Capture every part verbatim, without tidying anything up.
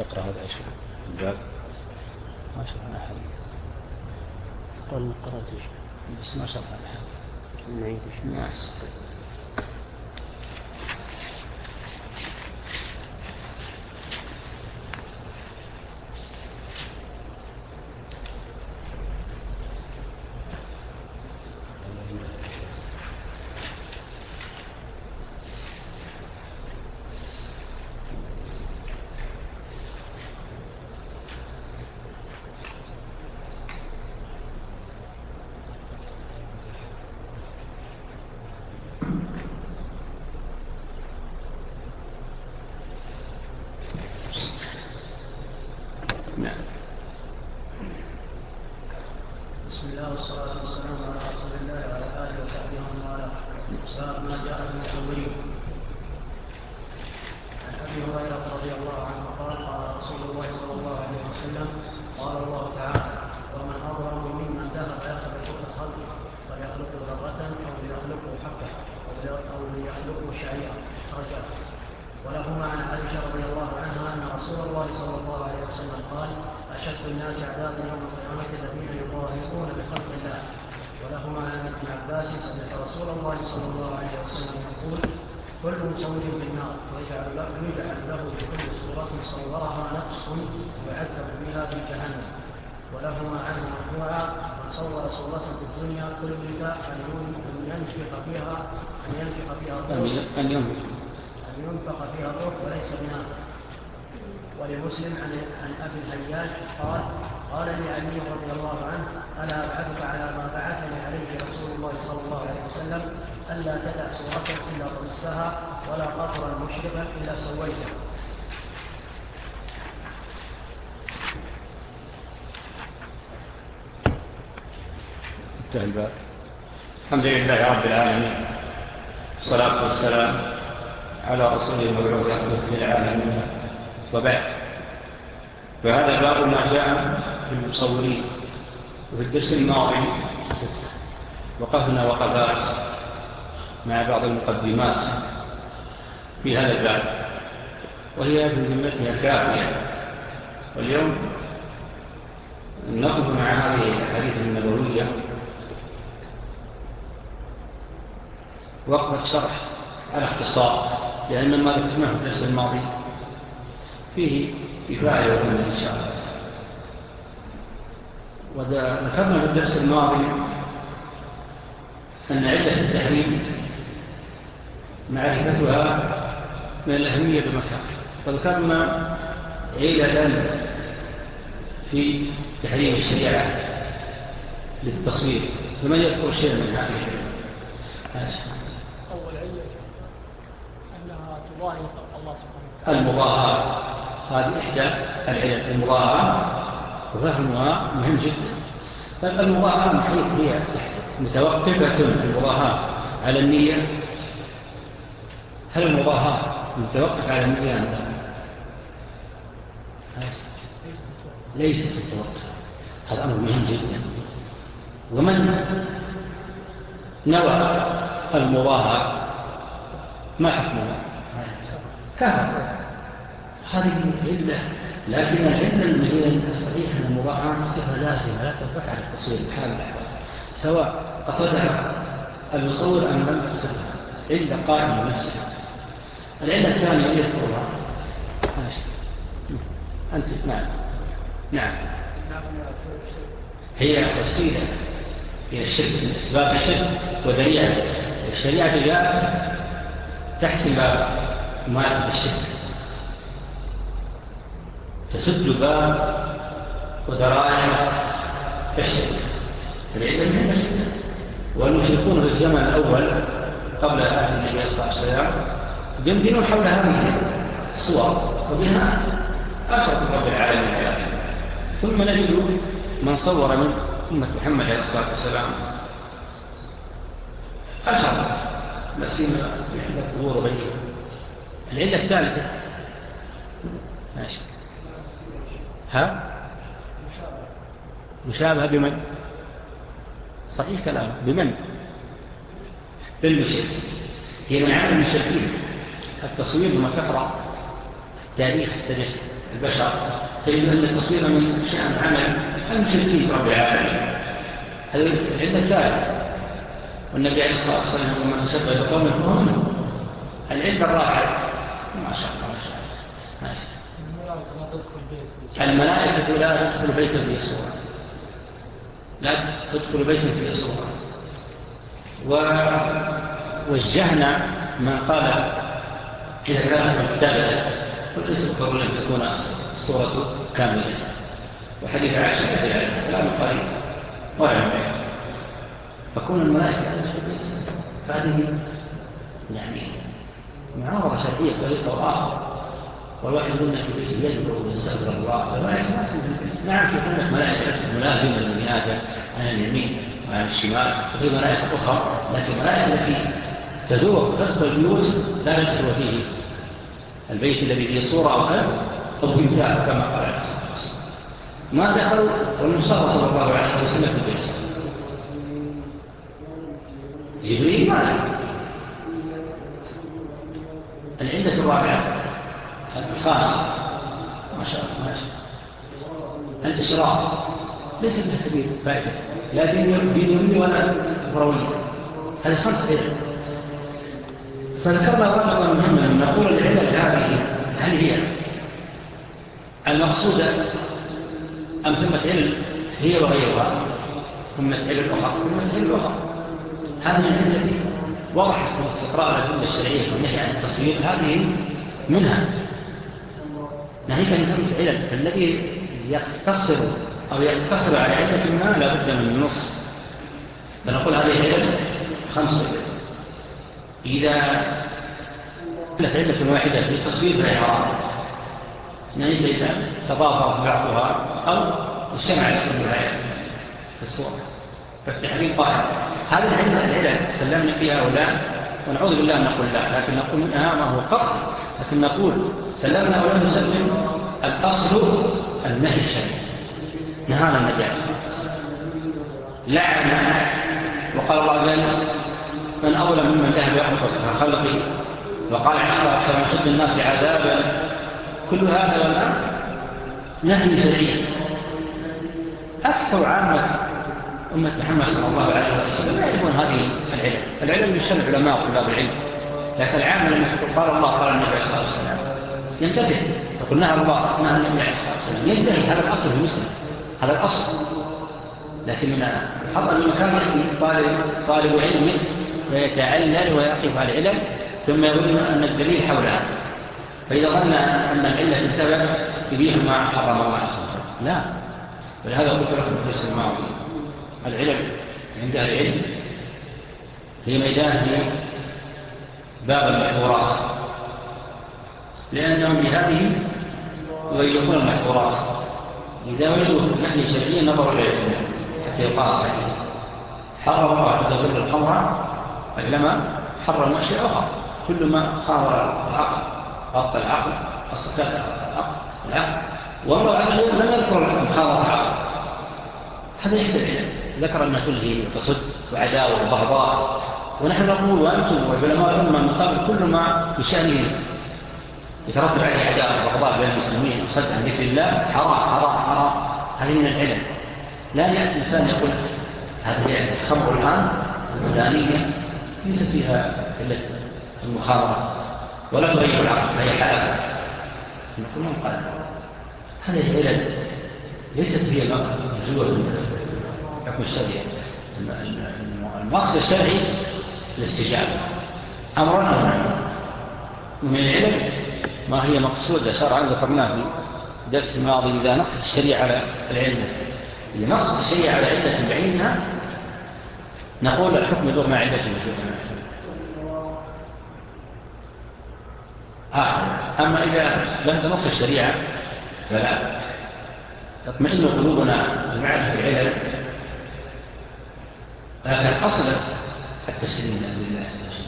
تقرأ هذا يا شيخ الباب؟ ما شرحنا أحد. قال ما قرأتش بس ما شرحنا أحد. نعيدش. نعم. بسم الله والصلاة والسلام على رسول الله وعلى آله وصحبه ومن والاه. باب ما جاء في المصورين. عن أبي هريرة رضي الله عنه قال قال رسول الله صلى الله عليه وسلم قال الله تعالى ومن أظلم ممن ذهب يخلق كخلقه فليخلق ذرة أو ليخلقه حبة أو ليخلقه شعيرا رجاء. ولهما عن عائشة رضي الله عنها أن رسول الله صلى الله عليه وسلم قال أشد الناس عذابا يوم القيامة الذين يظاهرون بخلق الله. ولهما عن ابن عباس سمعت رسول الله صلى الله عليه وسلم يقول كل مصور في النار ويجعل له, يجعل له بكل صورة صورها نقص ويعذب بها في جهنم. ولهما عنه مرفوعا من صور صورة في الدنيا كلف أن ينفق فيها أن ينفق فيها أن أن ينفق فيها الروح وليس بنار. ولمسلم عن عن ابي الهياج قال قال لي علي رضي الله عنه الا ابعثك على ما بعثني عليه رسول الله صلى الله عليه وسلم الا تدع صورة الا طمستها ولا قطرا مشرقا الا سويته. الحمد لله رب العالمين والصلاة والسلام على رسول المبعوث رحمة للعالمين وبعد. فهذا باب ما جاء في المصورين. وفي الدرس الماضي وقفنا وقفات مع بعض المقدمات في هذا الباب وهي بذمتها كافية. واليوم نقف مع هذه الحديث النبوية وقفة شرح على اختصار، لأن ما ذكرناه في الدرس الماضي فيه كفاية ومن إن شاء الله. وذكرنا في الدرس الماضي أن علة التحريم معرفتها من الأهمية بمكان. وذكرنا علة في تحريم الشريعة للتصوير. فمن يذكر شيء من هذه العلة؟ أول علة أنها تضاهي خلق الله سبحانه وتعالى. المضاهاة هذه إحدى العلل. المضاهاة وفهمها مهم جدا. طيب المضاهاة محيط هي متوقفة المضاهاة على النية؟ هل المضاهاة متوقف على النية؟ ليس متوقف. هذا أمر مهم جدا. ومن نوى المضاهاة ما حكمه؟ كفر. هذه علة. لكن العلة المهية الصحيحة أن المضاهاة صفة لازمة لا تثبت على التصوير بحال الأحوال، سواء قصدها المصور أم لم يقصدها. علة قائمة نفسها. العلة الثانية يذكرها أنت. نعم نعم هي وسيلة إلى الشرك من أسباب الشرك وذريعة. الشريعة جاءت تحسم مادة الشرك، تسد باب وذرائع الشرك. العلم مهمة جدا. والمشركون في الزمن الأول قبل آل النبي صلى الله عليه وسلم يمدنون حول هذه الصور وبها أشرف رب العالمين عليهم. ثم نجد من صور من أمة محمد عليه الصلاة والسلام أشرف نسينا عند الظهور وغيره. العلة الثالثة ماشي. ها مشابهة بمن؟ صحيح كلام. بمن؟ بالمشرك. هي من عمل المشركين. التصوير لما تقرأ تاريخ البشر تجد أن التصوير من شأن عمل المشركين رب العالمين. هذا العلة ثالث، والنبي عليه الصلاة والسلام يقول من تشبه بقوم فهم العلة الرابعة. ما شاء الله ما شاء الله. الملائكة لا تدخل بيتا في صورة، لا تدخل بيتا في صورة. ووجهنا من قال إذا كانت مبتدأة فليس بالضرورة أن تكون الصورة كاملة. وحديث عائشة لا مقارن ولا مبين، فكون الملائكة فهذه يعني معارضة شرعية بطريقة وآخر. والواحد قلنا في بيت يجب ويستغفر الله، الملائكة ما تكون في البيت. نعم في قلة ملائكة ملازمة لبني آدم عن اليمين وعن الشمال، وفي ملائكة أخرى، لكن الملائكة التي تزور تدخل البيوت لا يدخل فيه البيت الذي فيه صورة أو كلب أو تمثال كما قال عليه الصلاة والسلام. ما دخلوا والمصطفى صلى الله عليه وسلم في البيت. جبريل ما دخل. العلة الرابعة الخاصة ما شاء الله ما شاء الله الإشراف ليس به كبير فائدة، لا دينيوية ولا أخروية. هذه خمس علل. فذكرنا رابطا مهما نقول العلل هذه هل هي المقصودة أم ثمة علل هي وغيرها، ثمة علل أخرى ثمة علل أخرى. هذه العلة التي وضحت في استقراء الأدلة الشرعية والنهي عن التصوير هذه منها. ناهيك من ثمة علل، فالذي يقتصر أو يقتصر على علة ما لا بد من النص. فنقول هذه علل خمس علل. إذا كانت علة واحدة في تصوير الإعراب ناهيك إذا تضافرت بعضها أو اجتمعت كلها في الصورة فالتحريم طاهر. هذه العلة العلل سلمنا فيها أو لا، ونعوذ بالله أن نقول لا، لكن نقول منها ما هو قطع. لكن نقول سلمنا أو لم نسلم، الأصل النهي الشرعي. نهانا النبي عليه الصلاة والسلام لعن، وقال الله عز وجل من أولى ممن ذهب يخلق خلقه، وقال عليه الصلاة والسلام شد الناس عذابا. كل هذا والآن نهي شرعي. أكثر عامة أمة محمد صلى الله عليه وسلم لا يعرفون هذه العلم. العلم يشتغل العلماء وطلاب العلم، لكن العامة لما قال الله قال النبي عليه الصلاة والسلام ينتبه، يقول نهى الله نهى النبي عليه الصلاة والسلام ينتهي. هذا الأصل في المسلم، هذا الأصل. لكن من الحظ من مكان يأتي طالب, طالب علم ويتعلل ويقف على العلم ثم يظن أن الدليل حولها، فإذا ظن أن العلة انتبه يبيه ما حرم الله عز وجل. لا، ولهذا قلت لكم في الدرس الماضي العلم عند أهل العلم في ميدان في باب المحظورات، لأنهم بهذه يغيرون المحظورات. إذا وجدوا نهي شرعي نظروا إليه حتى يقاس عليه. حرم الله عز وجل الخمر بينما حرم أشياء أخرى. كل ما خاور العقل غطى العقل الصفات العقل العقل، والله عز وجل لم يذكر مخاورة العقل. هذا يحتاج ذكر أن تلهي وتصد وعداوة وبغضاء، ونحن نقول وأنتم وعلماء الأمة مقابل كل ما بشأنه يترتب عليه عداوة وبغضاء بين المسلمين وصد عن ذكر الله حرام حرام حرام. هذه من العلم. لا يأتي إنسان يقول هذه الخمر الآن الفلانية ليس فيها إلا المخابرة ولا تغير العقل هي حالة. نقول لهم قال هذه العلم ليست هي مرجوة حكم الشرعي. المقصد الشرعي الاستجابة أمرنا من العلم ما هي مقصودة شرعا ذكرناه في درس الماضي. إذا نصت الشريعة على العلم، إذا نصت الشريعة على علة بعينها نقول الحكم يدور مع علة مشروعنا. آخر. أما إذا لم تنص الشريعة فلا تطمئن قلوبنا بمعرفة العلم، لكن أصلت التسليم لله.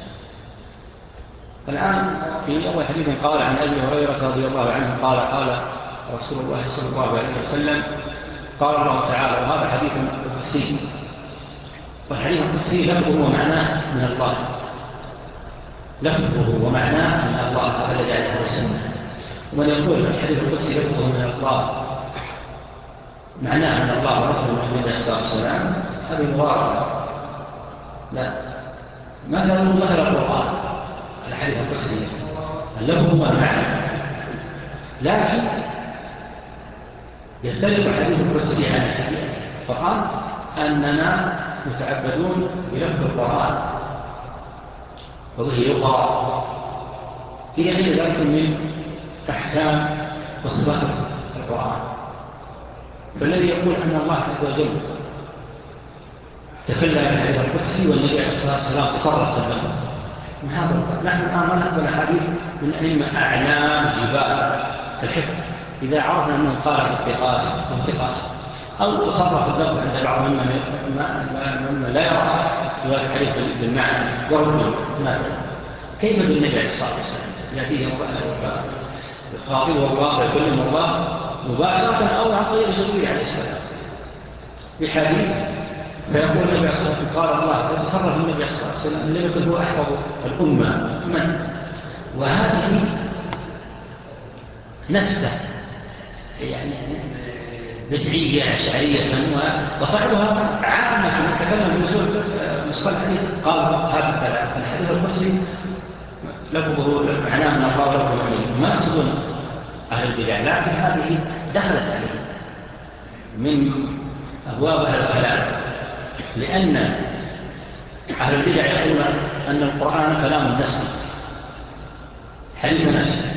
الآن في أول حديث قال عن أبي هريرة رضي الله عنه قال قال رسول الله صلى الله عليه وسلم قال الله تعالى، وهذا حديث قدسي، والحديث القدسي لفظه ومعناه من الله، لفظه ومعناه من الله تعالى جعله السنة، ومن يقول الحديث القدسي لفظه من الله معناه أن الله ورسوله من النبي صلى الله عليه وسلم هذه مضاربة. لا، مثلا مثل القرآن الحديث القدسي اللفظ هو المعنى، لكن يختلف الحديث القدسي عن الحديث القرآن أننا متعبدون بلفظ القرآن وبه يقرأ في غير ذلك من أحكام وصفات القرآن. فالذي يقول أن الله عز وجل تكلم عن الحديث القدسي والنبي عليه الصلاة والسلام تصرف اللفظ من هذا القرآن. نحن الآن ما نقبل حديث من أئمة أعلام جبال الحفظ إذا عرفنا أنه قال بالتقاس وانتقاس أو تصرف اللفظ عند بعض ممن لا يرى في هذا الحديث بالمعنى يرد ماذا؟ كيف بالنبي عليه الصلاة والسلام يأتيه خاطبه الله ويكلم الله مباشرة أو عن طريق جبريل عليه السلام بحديث فيقول النبي عليه الصلاة والسلام قال الله يتصرف النبي عليه الصلاة والسلام لم يكن هو أحفظ الأمة من وهذه نفسه يعني بدعية أشعرية وصحبها عامة نتكلم بنسول نسخة الحديث قال هذا الحديث القدسي لفظه معناه من الله ولفظه عليه ما يصدون أهل البدع، لكن هذه دخلت عليه من أبواب أهل الكلام، لأن أهل البدع يقولون أن القرآن كلام نفسي حديث نفسي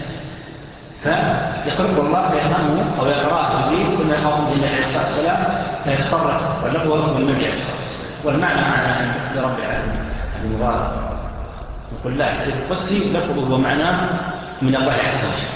فيقرب الله فيفهمه أو يقرأه جبريل كما يقرأه النبي عليه الصلاة والسلام فيتصرف واللفظ ولفظ النبي عليه الصلاة والسلام والمعنى معنى لرب العالمين المبارك. نقول لا، الحديث القدسي لفظه ومعناه من الله عز وجل.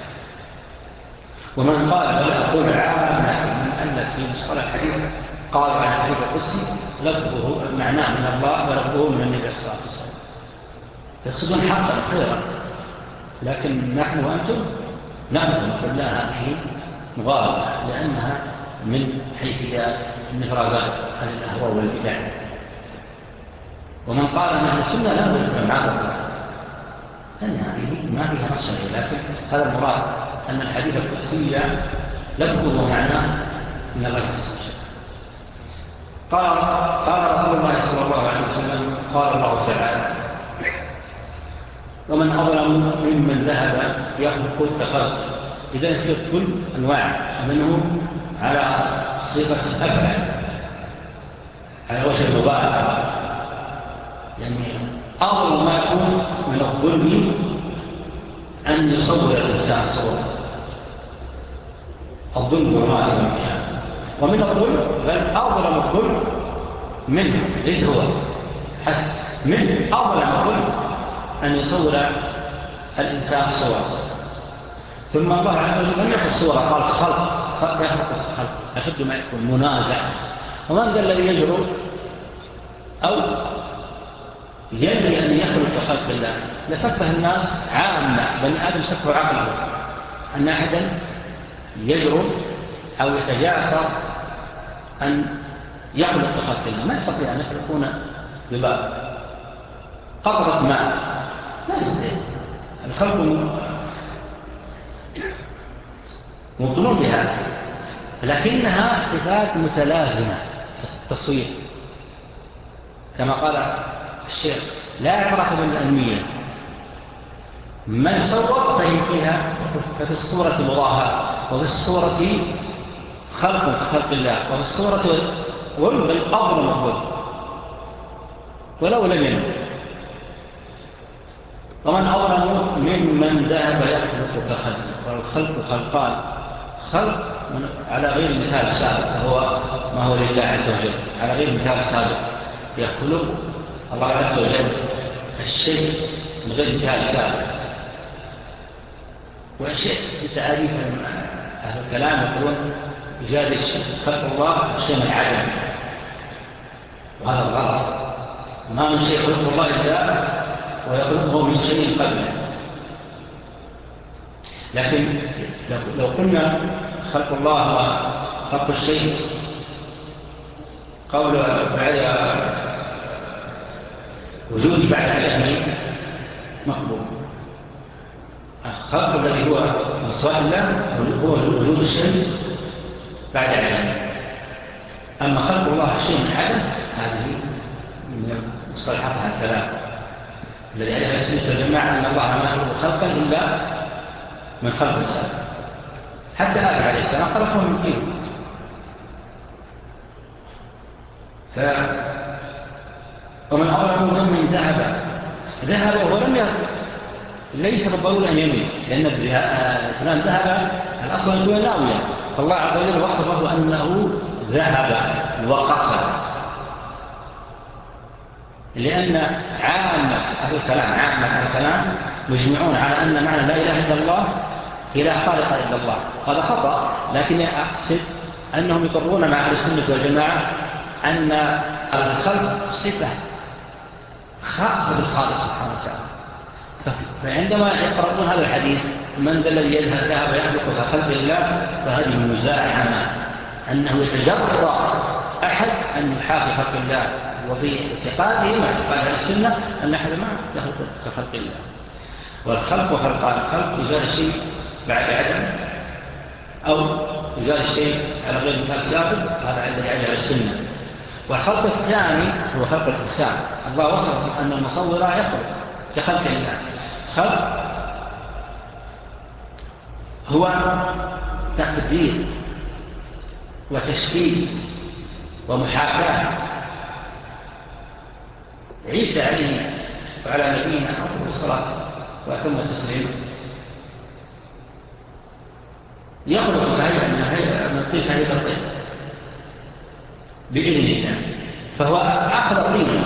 ومن قال ولا أقول عامة من أن في مصطلح الحديث قال عن الحديث القدسي لفظه معناه من الله ولفظه من النبي صلى الله عليه وسلم يقصدون حقا خيرا، لكن نحن وأنتم نحن نقول لا، هذه مغالطة لأنها من حيثيات النفرازات عن الأهواء والبدع. ومن قال أن السنة لا بد معه ثانيا هذه ما فيها نص شيء، لكن هذا المراد أن الحديث القدسي لفظه ومعناه من الله عز وجل. قال قال رسول الله صلى الله عليه وسلم قال الله تعالى ومن أظلم ممن ذهب يخلق التخلق. إذا يخلق كل أنواع منه على صيغة أفعل على وجه المبالغة، يعني أظلم ما يكون من الظلم أن يصور الإنسان صورة الظلم مناسبا فيها، ومن الظلم بل أظلم الظلم منه ليس هو حسب من أظلم الظلم أن يصور الإنسان صورة. ثم الله عز وجل لم يقل الصورة قال خلق خلق يخلق الخلق أشد ما يكون منازع. ومن ذا الذي يجرؤ أو ينبغي أن يخلق خلق الله؟ لسفه الناس عامة بني آدم سفه عقله أن أحدا يجرؤ أو يتجاسر أن يخلق خلق الله. ما يستطيع أن يخلقون بباب قطرة ماء، لا يستطيع. الخلق مطلوب بها، لكنها صفات متلازمة في التصوير كما قال الشيخ لا عبرة بالأنمية، من صور فهي فيها ففي الصورة مضاهاة وفي الصورة خلق كخلق الله وفي الصورة ظلم بل أظلم الظلم ولو لم ينم. ومن أظلم ممن ذهب يخلق كخلق، والخلق خلقان، خلق على غير مثال سابق هو ما هو لله عز وجل، على غير مثال سابق يخلق الله عز وجل الشيء من غير مثال سابق. والشيء بتعريف أهل الكلام يقولون إيجاد خلق الله الشيء من عدم، وهذا الغلط. ما من شيء خلق الله إلا ويخلقه من شيء قبله. لكن لو قلنا خلق الله وخلق الشيء قول بعد وجود بعد عدمه مقبول، الخلق الذي هو مصفاة الله هو وجود الشيء بعد عدم. أما خلق الله الشيء من عدم هذه من مصطلحاتها الثلاث الذي عليها السنة والجماعة أن الله ما يخلق خلقا إلا من خلق الإنسان. حتى آدم عليه السلام خلقه من طين. ف ومن أظلم ممن ذهب ذهب ولم يذهب ليس بالضروري أن ينوي، لأن فلان ذهب الأصل يكون ناويا، فالله عز وجل وصفه أنه ذهب وقصد، لأن عامة أهل الكلام عامة أهل الكلام مجمعون على أن معنى لا إله إلا الله هي لا خالق إلا الله. هذا خطأ، لكن أقصد أنهم يقرون مع أهل السنة والجماعة أن الخلق صفة خاصة بالخالق سبحانه وتعالى. فعندما يقرؤون هذا الحديث من ذا الذي يذهب يخلق كخلق الله، فهذه مزاعمة أنه يتجرأ أحد أن يحاكي خلق الله، وفي اعتقاده مع اعتقاد السنة أن أحد ما يخلق كخلق الله. والخلق وخلقان، الخلق يزال الشيء بعد عدم، أو يزال الشيء على غير مثال سابق، هذا الذي عليه السنة. والخلق الثاني هو خلق الإنسان. الله وصف أن المصور يخلق كخلق الله. خلق هو تقدير وتشكيل ومحاكاة. عيسى عليه وعلى نبينا أفضل الصلاة وأتم التسليم يخلق هيئة من الطين هيئة الطين بإذن الله، فهو أخذ طين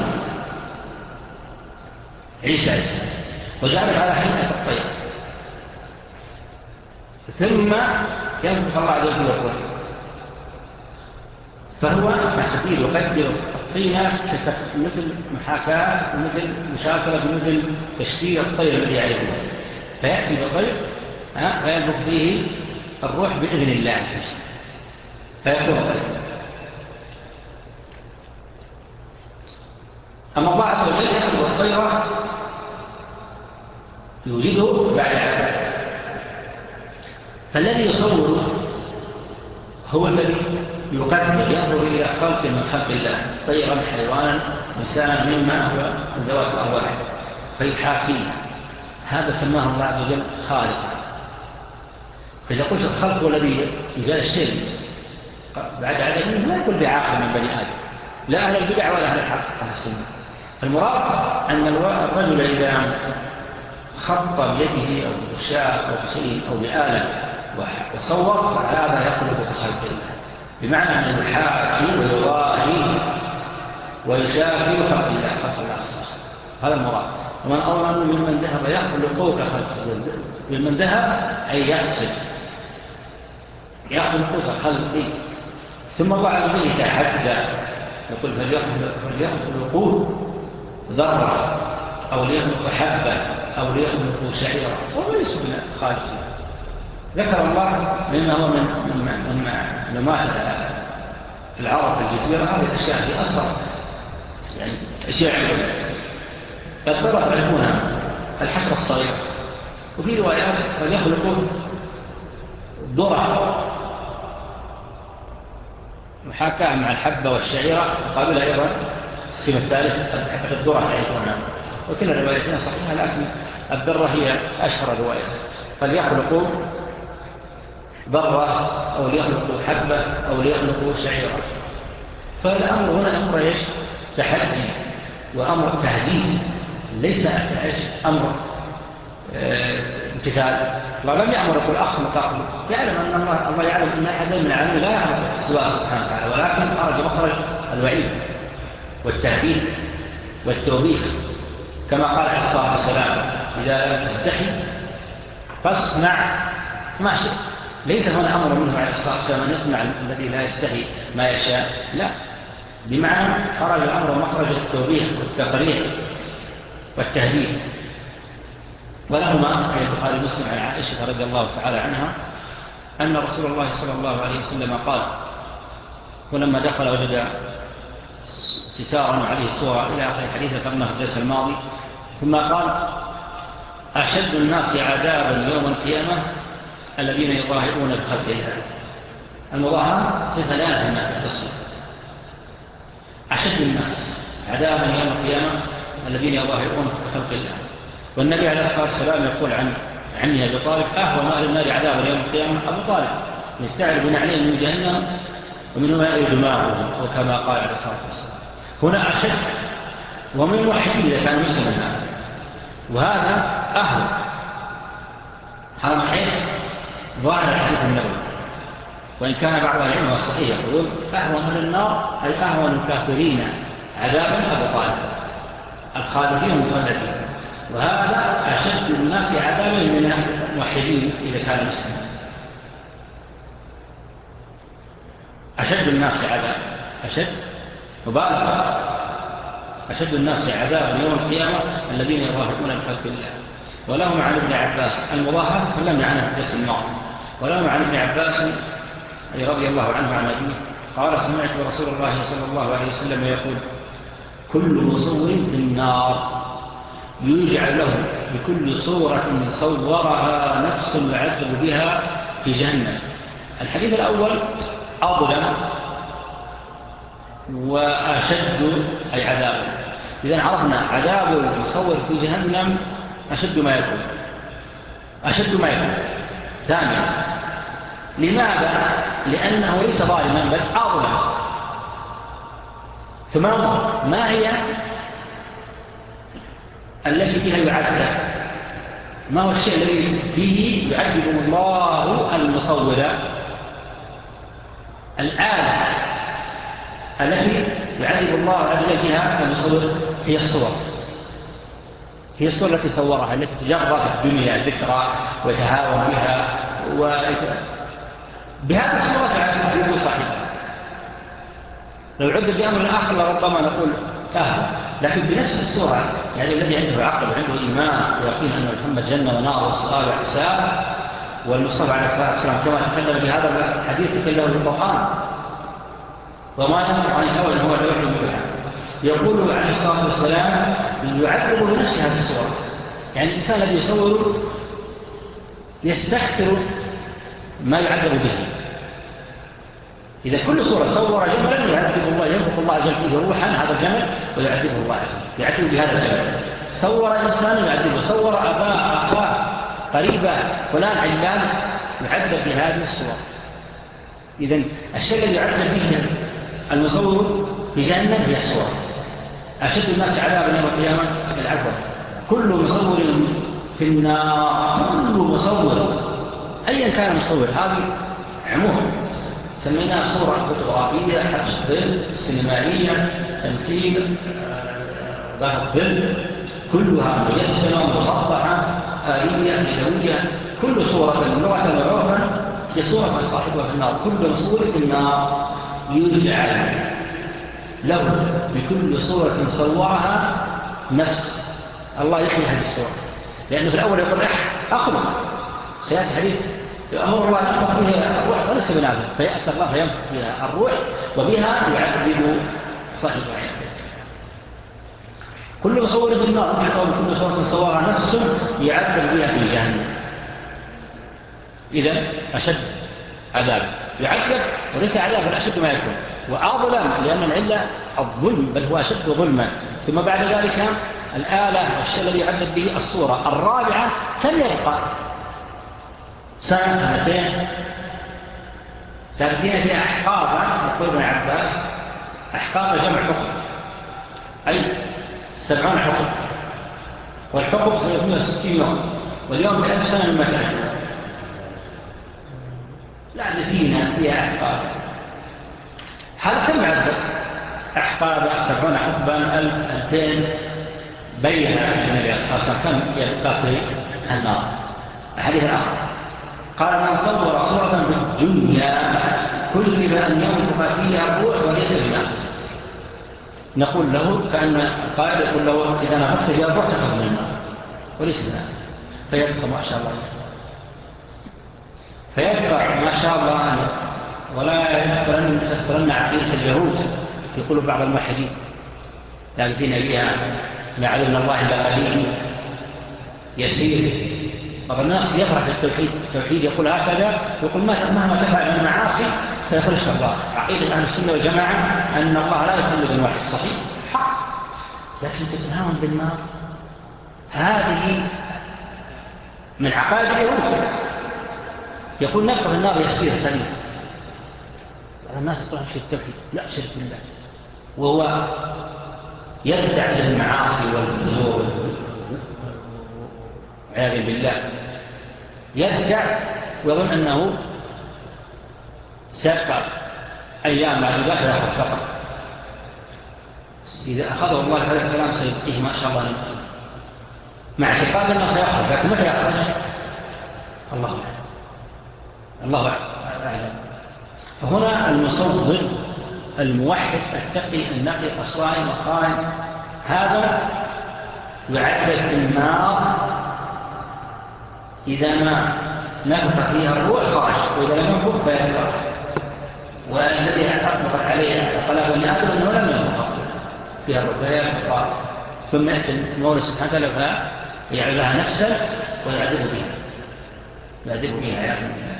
عيسى عيسى وجعله على هيئة الطير، ثم ينفخ الله عز وجل الروح، فهو تقدير يقدر الطينة مثل محاكاة ومثل مشاكلة ومثل تشكيل الطير الذي عليه، فيأتي بالطير فينفخ فيه الروح بإذن الله عز وجل فيكون طير. أما الله عز وجل يخلق الطير يوجده بعد عدم، فالذي يصور هو الذي يقدر ينظر إلى خلق من خلق الله، طيرا حيوانا إنسانا مما هو من ذوات الأرواح فيحاكيه، هذا سماه الله عز وجل خالقا. فإذا قلت الخلق هو الذي يزال الشيء بعد عدم لا يقول بعاقل من بني آدم، لا أهل البدع ولا أهل الحق أهل السنة. المراد أن الرجل إذا خط بيده أو بشاء أو بشيء أو بآلة وصور فهذا يخلق كخلق الله، بمعنى أنه يحاكي ويضاهي ويشافي خلق الله خلق الله هذا المراد. ومن أظلم ممن ذهب يخلق كخلق ممن ذهب أي يقصد يخلق كخلق، ثم الله عز وجل يتحدى يقول فليخلقوا ذرة أو ليخلقوا حبة أو ليخلقوا شعيرا، وليس من خالقين. ذكر الله مما هو من معلومات العرب في الجزيرة هذه الأشياء في أصغر يعني أشياء قد ضرب علمونها الحشرة الصغيرة، وفي روايات فليخلقوا ذرة محاكاة مع الحبة والشعيرة، قابلها أيضا السنة الثالث الذرة تعيشونها، وكل الروايتين صحيحة، لكن الذرة هي أشهر الروايات. فليخلقوا ذرة أو ليخلقوا حبة أو ليخلقوا شعيرة. فالأمر هنا أمر إيش؟ تحدي وأمر تهديد، ليس أمر امتثال. الله لم يأمر يقول أخلق أخلق، يعلم أن الله, الله يعلم أن أحدا من العالم لا يعلم سواه سبحانه وتعالى، ولكن خرج مخرج الوعيد والتهديد والتوبيخ، كما قال عليه الصلاة والسلام إذا لم تستحي فاصنع ما شئت. ليس هنا أمر منه عليه الصلاة والسلام أن يصنع الذي لا يستحي ما يشاء، لا، بمعنى خرج الأمر مخرج التوبيخ والتقريع والتهديد. ولهما في البخاري مسلم عن عائشة رضي الله تعالى عنها أن رسول الله صلى الله عليه وسلم قال، ولما دخل وجد ستارا عليه صورة إلى آخر الحديث ذكرناه في الدرس الماضي، ثم قال أشد الناس عذابا يوم القيامة الذين يظاهرون بخلق الله. المظاهرة صفة لازمة في التصوير. أشد الناس عذابا يوم القيامة الذين يظاهرون بخلق الله. والنبي عليه الصلاة والسلام يقول عن عني أبي طالب أهون أهل النار عذابا يوم القيامة أبو طالب، يستعر بنعليه من جهنم ومن ما يأي دماغه، وكما قال عليه الصلاة والسلام. هنا أشد ومن الوحيد إذا كان مسلما، وهذا أهل هذا حيث ظاهر الحديث النبوي، وإن كان بعض العلم الصحيح يقول أهون أهل النار أي أهون الكافرين عذابا أبو طالب الخالدين المخلدين، وهذا أشد الناس عذابا من الموحدين إذا كان مسلما. أشد الناس عذابا أشد مبالغة أشد الناس عذابا يوم القيامة الذين يظاهرون بخلق الله. ولهم عن ابن عباس المظاهرة تكلمنا عنها في الدرس الماضي. ولهم عن ابن عباس رضي الله عنه عن أبيه قال سمعت رسول الله صلى الله عليه وسلم يقول كل مصور في النار يجعل له بكل صورة صورها نفس يعذب بها في جهنم. الحديث الأول أظلم وأشد أي عذابا. إذن عرفنا عذاب المصور في جهنم أشد ما يكون أشد ما يكون ثانيا. لماذا؟ لأنه ليس ظالما بل أظلم. ثم ما هي التي بها يعذب؟ ما هو الشيء الذي به يعذب الله المصور؟ الآلة التي يعذب الله عز وجل بها المصور هي الصور هي الصور التي صورها، التي تجرى في الدنيا ذكرى ويتهاون بها و... بهذا الصورة يعذب صاحبها. لو عذب بأمر آخر لربما نقول أهل، لكن بنفس الصورة يعني الذي عنده عقل وعنده إيمان ويقين أن محمد جنة ونار والصلاة والحساب، والمصطفى عليه الصلاة والسلام كما تكلم بهذا الحديث تكلم بالقرآن وما ينطق عن الهوى هو لا يحب بها. يقول عليه الصلاة والسلام يعذب بنفسه هذه الصورة. يعني الإنسان الذي يصور يستكثر ما يعذب به. إذا كل صورة صور جملا يعذب الله ينفق الله عز وجل فيه روحا هذا الجمل ويعذبه الله عز وجل يعذب بهذا الجمل. صور إنسان يعذبه، صور أباه أخاه قريبا فلان علان يعذب بهذه الصور. إذن الشيء الذي يعذب به المصور في جهنم هي الصور. أشد الناس عذابا يوم القيامة العفو. كل مصور في النار، كل مصور أيا كان مصور، هذه عموما سميناها صورة فوتوغرافية، حبس ظل، سينمائية، تمثيل، ظهر ظل، كلها مجسمة مصطحة آلية يدوية. كل صورة لغة وعرفا هي صورة صاحبها في النار. كل مصور في النار يجعل له بكل صورة صورها نفس. الله يحيي هذه الصورة، لأنه في الأول يقول أخلق سيأتي حديث أمر الله ينفق بها الروح وليس بنافذ، فيأتي الله فينفق بها الروح وبها يعذب صاحب عينه. كل صور في النار كل صورة صورها نفس يعذب بها في جهنم. إذن أشد عذاب يعذب وليس عذاب الأشد ما يكون، وأظلم لأن العلة الظلم بل هو أشد ظلما. ثم بعد ذلك الآلة والشيء الذي يعذب به الصورة. الرابعة كم يبقى سنة سنتين تبدين فيها أحقابا. يقول ابن عباس أحقاب جمع حكم أي سبعون حكم، والحكم ثلاثمائة وستين يوم، واليوم بألف سنة من مكان. لا نسينا فيها أحقاب. هذا كم يعذب؟ أحقاب سبعون حقبا ألف ألفين بيها النبي صلى الله عليه وسلم كم يبقى في النار. الحديث الآخر قال من صور صورة بالدنيا كلف أن ينفق فيها الروح وليس بنفسه. نقول له كأن القائد يقول له إذا نفقت بها الروح تخرج من النار وليس بنفسه، فيبقى ما شاء الله فيبقى ما شاء الله. ولا يذكرن عقيدة اليهود في قلوب بعض الموحدين الذين بها ما علمنا الله إلا قليل يسير. بعض الناس يفرح بالتوحيد، التوحيد يقول هكذا، يقول مهما تفعل من المعاصي سيخرجك الله. عقيدة أهل السنة والجماعة أن الله لا يخلد الواحد، صحيح حق، لكن تتهاون بالنار هذه من عقائد اليهود. يقول نقف النار يسير خليل. الناس يقولون شرك التوحيد، لا شرك بالله، وهو يدع المعاصي والفجور عياذا بالله، يدع ويظن أنه سيبقى أيام معدودات يأخذ فقط. إذا أخذه الله عليه السلام سيبقيه ما شاء الله نفسه، مع اعتقاد أنه سيأخذ، لكن متى يأخذ؟ الله أعلم، الله أعلم. فهنا المصور الموحد التقي النقي الصائم القائم هذا يعذب النار إذا ما نفخ فيها الروح خرج، وإذا لم ينفخ فيبقى. والذي أطلقت عليه طلب الناقل أنه لم ينفخ فيها الروح فيبقى، ثم يأتي المولى سبحانه وتعالى فيعذبها نفسه ويعذب بها، يعذب بها عياذا بالله.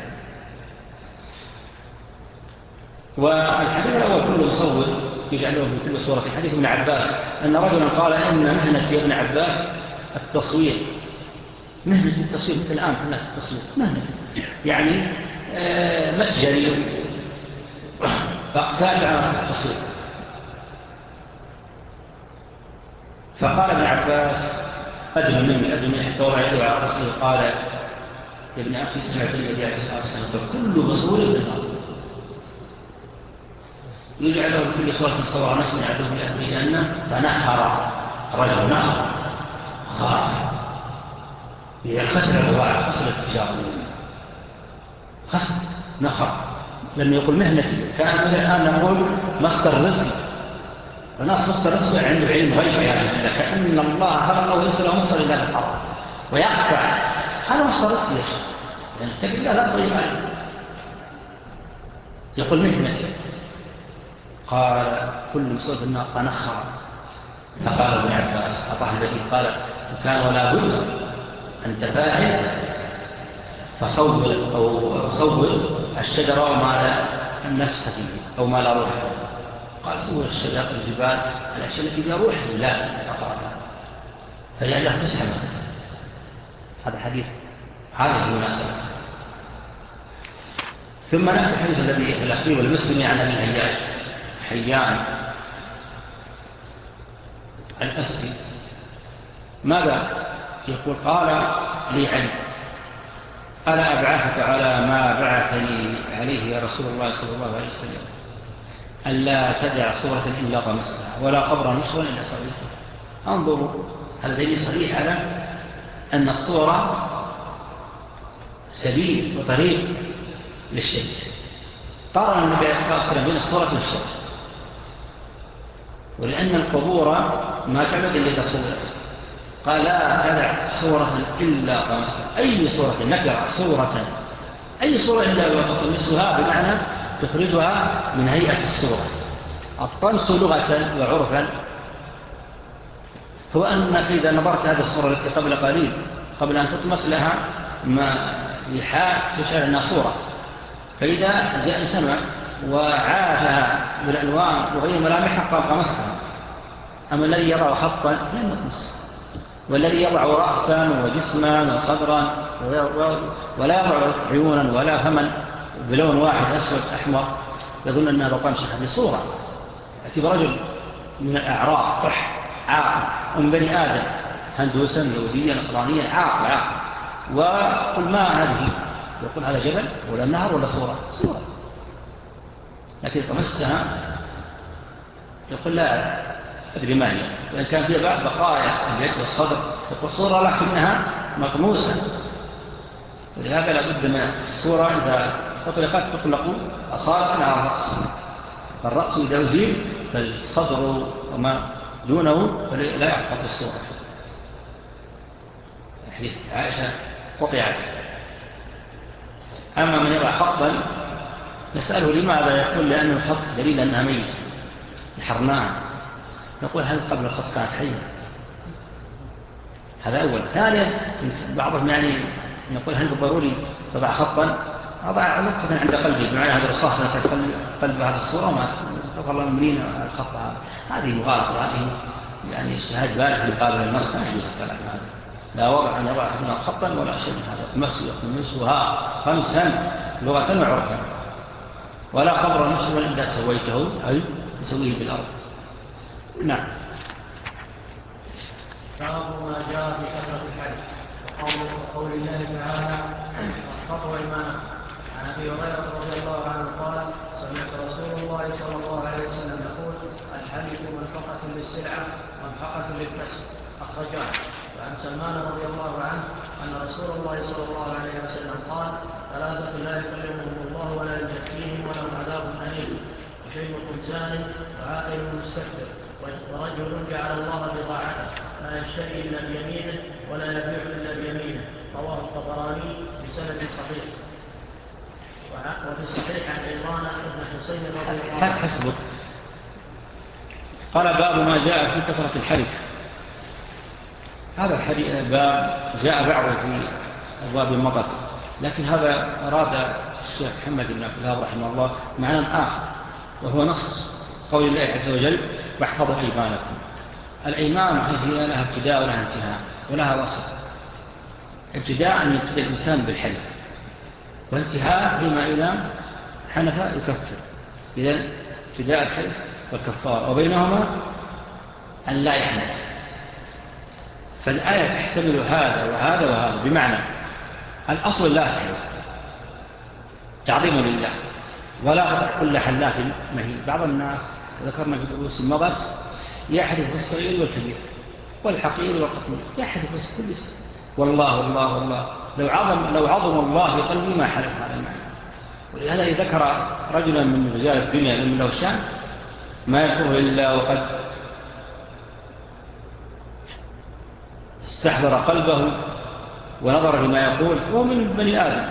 والحديث الأول كله مصور يجعله في كل صورة. في حديث ابن عباس أن رجلا قال إن مهنة في ابن عباس التصوير، مهنة التصوير مثل الآن مهنة التصوير، مهنة يعني آه متجري فاقتاج عن التصوير. فقال ابن عباس أدل مني أدل مني حتى وضع يدعو على رأسه قال يا ابن أخي سمعت النبي عليه الصلاة والسلام كل مصور بالنار، يجعله بكل صورة صور نفسه يعده بأهل الجنة فنحر رجل نحر خاف إذا خسر الرواعي خسر التجارة خسر نحر. لم يقول مهنتي، كان الآن نقول مصدر رزقي، فناس مصدر رزقي عنده علم غيب يعني كأن الله خلقه ويسأله مصدر إلى الأرض ويقطع، هذا مصدر رزقي يا شيخ يعني تبي الله لا تضيع عليه. يقول مهنتي، قال كل مصور في النار فنخر. فقال ابن عباس أطاح الذي قال كان ولا بد أن تفاعل فصور أو صور الشجرة وما لا النفس فيه أو ما لا روح. قال صور الشجرة الجبال الأشياء التي فيها روح لا أقرأها فهي له تسحب. هذا حديث هذا المناسبة. ثم نفس الحديث الذي في الأخير والمسلم عن أبي الهياج حيان الأسدي ماذا يقول؟ قال لي علي ألا أبعثك على ما بعثني عليه يا رسول الله صلى الله عليه وسلم ألا تدع صورة إلا طمسها ولا قبر نصرا إلا سويته. انظروا هذا دليل صريح على أن الصورة سبيل وطريق للشرك. قارن النبي عليه الصلاة والسلام بين الصورة والشرك، ولأن القبور ما تعبد إلا تصورت. قال لا تدع صورة إلا طمسها، أي صورة نكر صورة أي صورة إلا وتطمسها بمعنى تخرجها من هيئة الصورة. الطمس لغة وعرفا هو أنك إذا نظرت هذه الصورة التي قبل قليل قبل أن تطمس لها ما يحاء تشعر أنها صورة، فإذا جاء سمع وعاها بالألوان وغير ملامحها قال طمسها. أما الذي يضع خطا لن يطمس، والذي يضع رأسا وجسما وصدرا ولا يضع عيونا ولا فما بلون واحد أسود أحمر يظن أنها طمس. هذه صورة يأتي برجل من الأعراب رح عاقل أم بني آدم هندوسا يهوديا نصرانيا عاقل عاقل وقل ما هذه؟ يقول هذا جبل ولا نهر ولا صورة؟ صورة. لكن طمستها يقول لا أدري ما هي، وإن كان فيها بعض بقايا اليد والصدر يقول صورة لكنها مطموسة. ولهذا لابد من الصورة إذا تطلقت تطلق أصالة على الرأس، فالرأس إذا أزيل فالصدر وما دونه لا يحفظ الصورة. حديث عائشة قطعت. أما من يضع خطا نسأله لماذا؟ يقول لأن الخط دليل أنها ميت الحرناء. نقول هل قبل الخط كانت حية؟ هذا أول. ثانيا بعضهم يعني يقول هل ضروري تضع خطا؟ أضع نقطة عند قلبي بمعنى هذا الرصاص في قلب هذه الصورة وما تفضل الله المرين الخط هذا. هذه مغالطة، هذه يعني اجتهاد بالغ مقابل النص، لا يجوز الكلام هذا. لا وضع أن يضع هنا خطا ولا شيء من هذا. مسح مسها خمسا لغة وعرفا، ولا قبر مسلما إلا سويته أي تسويه بالأرض. نعم. باب ما جاء في كثرة الحج وقول, وقول الله تعالى واحفظوا ايمانكم. عن ابي هريره رضي الله عنه قال سمعت رسول الله صلى الله عليه وسلم يقول الحلف منفقة للسلعة ممحقة للكسب أخرجاه. وعن سلمان رضي الله عنه أن رسول الله صلى الله عليه وسلم قال ثلاثة لا يكلمهم الله ولا يزكيهم ولهم عذاب أليم وشيخ زان وعاقل مستكبر ورجل جعل الله بضاعته لا يشتري إلا بيمينه ولا يبيع إلا بيمينه. رواه الطبراني بسند صحيح. وفي الصحيح عن عمران بن حسين رضي الله عنه حسبك. قال باب ما جاء في كثرة الحلف. هذا الباب جاء بعضه في أبواب المطر، لكن هذا أراد الشيخ محمد بن عبد الوهاب رحمه الله معنى آخر، وهو نص قول الله عز وجل واحفظوا أيمانكم. الأيمان هي لها ابتداء ولها انتهاء ولها وسط. ابتداء أن يبتدأ الإنسان بالحلف، وانتهاء بما إذا حنث يكفر. إذن ابتداء الحلف والكفار، وبينهما أن لا يحنث. فالآية تحتمل هذا وهذا وهذا، بمعنى الأصل لا تحلف تعظيم لله ولا تطع كل حلاف مهين. بعض الناس ذكرنا في دروس مضت يحلف الصغير والكبير والحقير والقطير، يحلف كل اسم والله والله والله. لو عظم لو عظم الله في قلبي ما حلف هذا المعنى. ولهذا ذكر رجلا من رجال الدنيا من له شان ما يذكره إلا وقد استحضر قلبه ونظر فيما يقول، هو من بني آدم.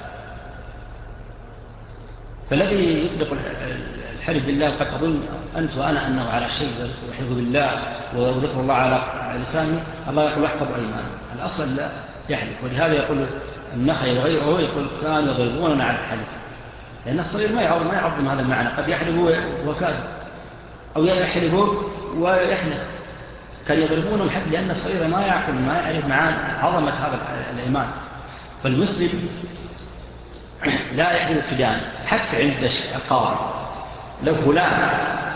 فالذي يطلق الحلف بالله قد تظن أنت وأنا أنه على شيء ويحلف بالله وذكر الله على لسانه. الله يقول احفظ أيمانكم. الأصل لا يحلف. ولهذا يقول النخعي وغيره يقول كانوا يضربوننا على الحلف، لأن الصغير ما يعظم ما يعظم هذا المعنى. قد يحلف وكاذب أو يحلف ويحنث، كان يضربونه الحد، لأن الصغير ما يعقل ما يعرف معان عظمة هذا الإيمان. فالمسلم لا يحلف ابتداء حتى عند القاضي. لو فلان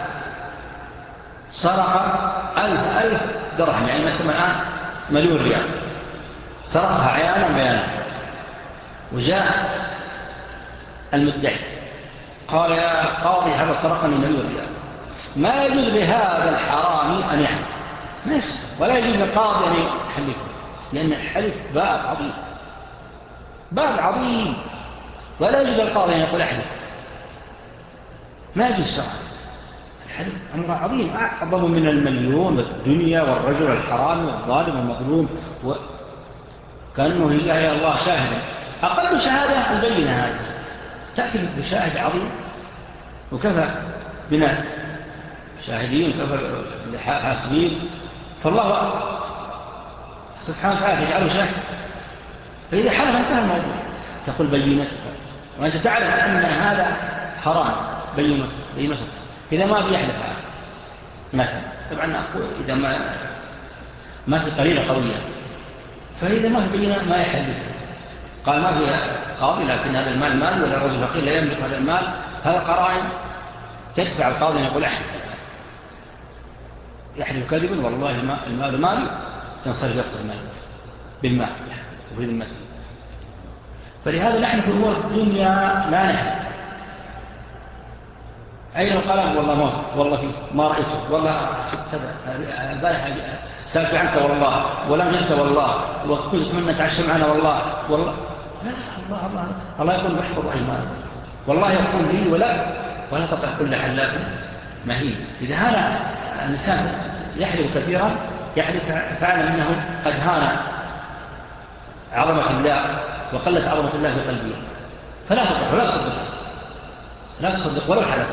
سرق ألف ألف درهم، يعني مثلا الآن مليون ريال، سرقها عيانا بيانا، وجاء المدعي قال يا قاضي هذا سرقني مليون ريال، ما يجوز لهذا الحرامي أن يحلف، ما يجوز، ولا يجوز للقاضي أن يحلف، لأن الحلف باب عظيم باب عظيم، ولا يجوز للقاضي أن يقول أحلف، ما يجوز شرعا. الحلف أمر عظيم أعظم من المليون والدنيا والرجل الحرامي والظالم والمظلوم، وكأنه يجعل الله شاهدا. أقل شهادة البينة هذه تأتي بشاهد عظيم، وكفى بنا شاهدين كفى حاسبين. فالله سبحانه وتعالى يجعله شاهد، فإذا حلف انتهى الموضوع. تقول بينتك، وأنت تعلم أن هذا حرام، بينتك. إذا ما بيحلف مثلا، طبعا أقول إذا ما ما في قليلة قوية، فإذا ما في بينة ما يحلف. قال ما في قاضي، لكن هذا المال مال، ولا رجل فقير لا يملك هذا المال، هذا قرائن تدفع القاضي أن يقول أحلف. يحلف كذبا والله المال مالي، تنصرف يأخذ المال بالمال وفي المسجد. فلهذا نحن في أمور الدنيا لا نحلف. أين القلم؟ والله ما والله فيه ما رأيته، والله البارحة سألت عنك والله، ولم جلت والله، وكنت أتمنى تعشى معنا والله والله لا الله الله الله يقول احفظ أيمانكم، والله يقول لي ولا ولا تطع كل حلاف مهين. إذا هذا الإنسان يحلف كثيرا يحلف فعلا أنه قد هان عظمة الله وقلت عظمة الله في قلبه، فلا تطع ولا تصدق، لا تصدق ولو حلف.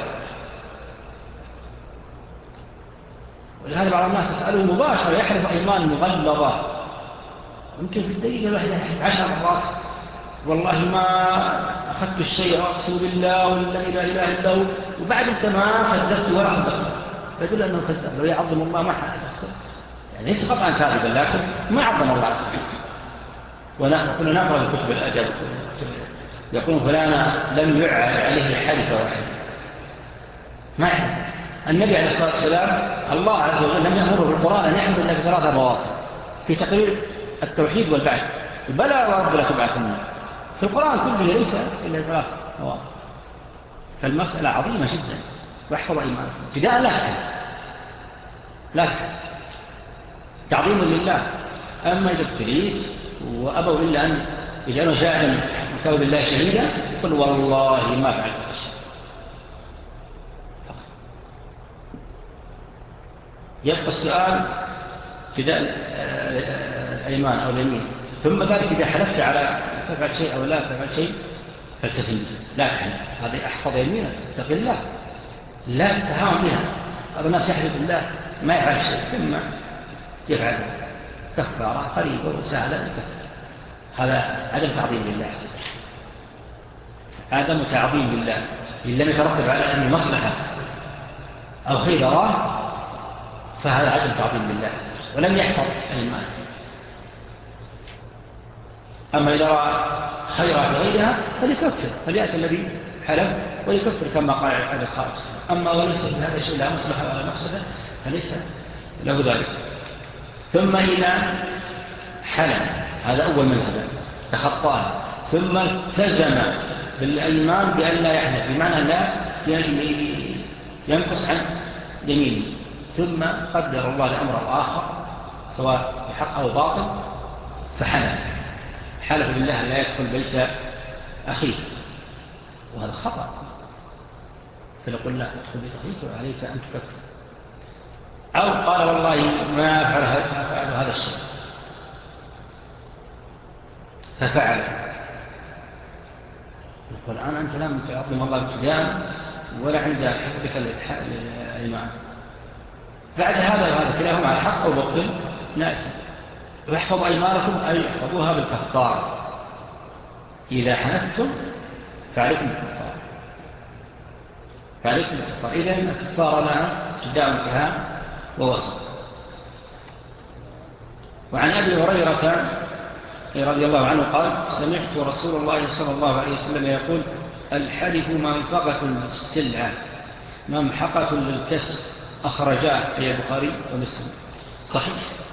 ولهذا بعض الناس يسأله مباشرة يحلف أيمان مغلظة يمكن في الدقيقة الواحدة يحب عشر مرات والله ما أخذت الشيء أقسم بالله والذي لا إله إلا هو، وبعد أنت ما كذبت ولا صدقت فيدل أنه كذب. لو يعظم الله ما حدث، يعني ليس قطعا كاذبا لكن ما عظم الله عز وجل. وكنا نقرأ كتب الأدب يقولون فلانا لم يعد عليه حادثة واحدة، ما يحب. النبي عليه الصلاة والسلام الله عز وجل لم يأمره في القرآن أن يحمد الله في ثلاثة مواطن في تقرير التوحيد والبعث، بلى ورب لا تبعثن. في القرآن كله ليس إلا ثلاث مواطن، فالمسألة عظيمة جدا. واحفظ إيمانك ابتداء لا تحب لا تحب تعظيم لله. أما إذا ابتليت وأبوا إلا أن يجعلوا شاهدا مكاوب الله شهيدا قل والله ما فعلت الشيء. يبقى السؤال ابتداء الأيمان أو اليمين، ثم ذلك إذا حلفت على تفعل شيء أو لا تفعل شيء فالتزم لا تحلف. هذه أحفظ يمينك اتق الله لا تتهاون بها. بعض الناس يحلف بالله ما يفعل شيء ثم يفعل كفارة قريبة وسهلة. هذا عدم تعظيم لله، عدم تعظيم لله. إن لم يترتب على أن مصلحة أو خير راه فهذا عدم تعظيم لله ولم يحفظ الإيمان. أما إذا رأى خيرا في غيرها فليكفر، فليأتي الذي حلف وليكفر كما قال عليه الصلاة والسلام. أما وليس في هذا الشيء لا مصلحة ولا مفسدة فليس له ذلك. ثم إذا حلف، هذا أول منزلة تخطاها، ثم التزم بالإيمان بأن لا يحلف، بمعنى لا ينقص عن يمينه، ثم قدر الله لأمر آخر سواء بحق أو باطل فحلف حلف بالله لا يدخل بيت أخيه، وهذا خطأ. فنقول لا تدخل بيت أخيك وعليك أن تكفر. أو قال والله ما أفعل هذا الشيء ففعل، نقول الآن أنت لم تعظم الله ابتداء ولا عند حفظك الإيمان. بعد هذا وهذا كلاهما على حق أو باطل نأتي واحفظ أيمانكم أي احفظوها بالكفار. إذا حنفتم فعليكم الكفار فعليكم الكفار. إذن الكفار لها ابتداء انتهاء ووسط. وعن أبي هريرة رضي الله عنه قال سمعت رسول الله صلى الله عليه وسلم يقول الحلف منفقة للسلعة ممحقة للكسب، أخرجاه أي البخاري ومسلم. صحيح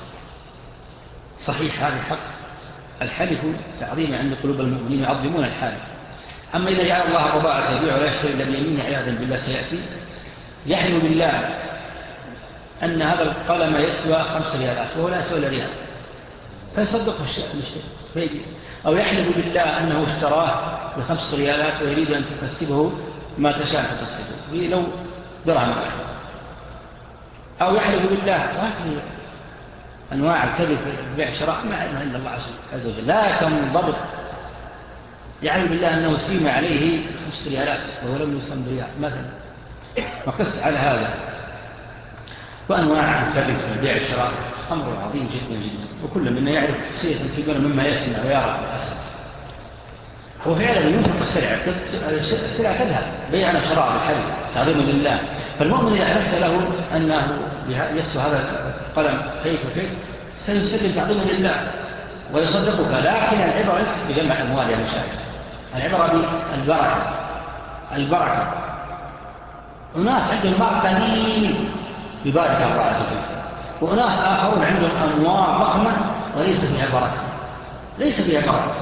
صحيح هذا الحق. الحلف تعظيم عند قلوب المؤمنين يعظمون الحالف. أما إذا جعل الله طباعة يبيع ولا يشتري إلا بيمينه عياذا بالله سيأتي يحلف بالله أن هذا القلم يسوى خمس ريالات وهو لا يسوى إلا ريال فيصدق المشتري، أو يحلف بالله أنه اشتراه بخمس ريالات ويريد أن تكسبه ما تشاء فتكسبه لو درهم واحد. أو يحلف بالله، هذه أنواع الكذب في بيع شراء ما علمها إلا الله عز وجل لا تنضبط. يحلف بالله أنه سيم عليه خمس ريالات وهو لم يسلم ريال مثلا، وقس على هذا. وأنواع الكذب في بيع الشراء أمر عظيم جدا جدا، وكل منا يعرف سيئة كبيرة مما يسمع ويرى في الأسل. هو فعلا ينفق السلعة، السلعة تذهب بيعنا شراء بالحلف تعظيما لله. فالمؤمن إذا حلفت له أنه يسوى هذا القلم كيف وكيف سيسلم تعظيما لله ويصدقك. لكن العبرة ليست بجمع أموال يا مشاهد، العبرة بالبركة. البركة وناس عندهم مال قليل يبارك الله عز وجل، وناس آخرون عندهم أموال ضخمة وليس فيها بركة، ليس فيها بركة.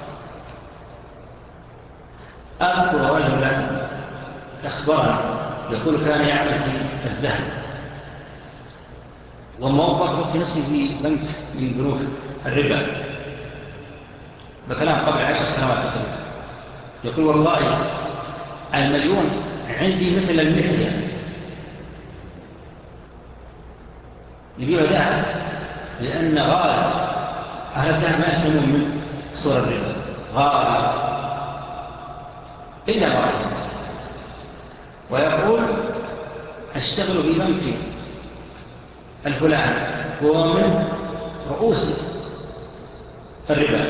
أذكر رجلا أخبرني يقول كان يعمل في الذهب وموظف في نفسه في بنك من بنوك الربا، بكلام قبل عشر سنوات تقريبا. يقول والله المليون عندي مثل المحية يبيع ذهب، لأن غالب أهل الذهب ما يسلمون من صور الربا غالب إلا غالب. ويقول أشتغل في بنك الفلان هو من رؤوس الربا.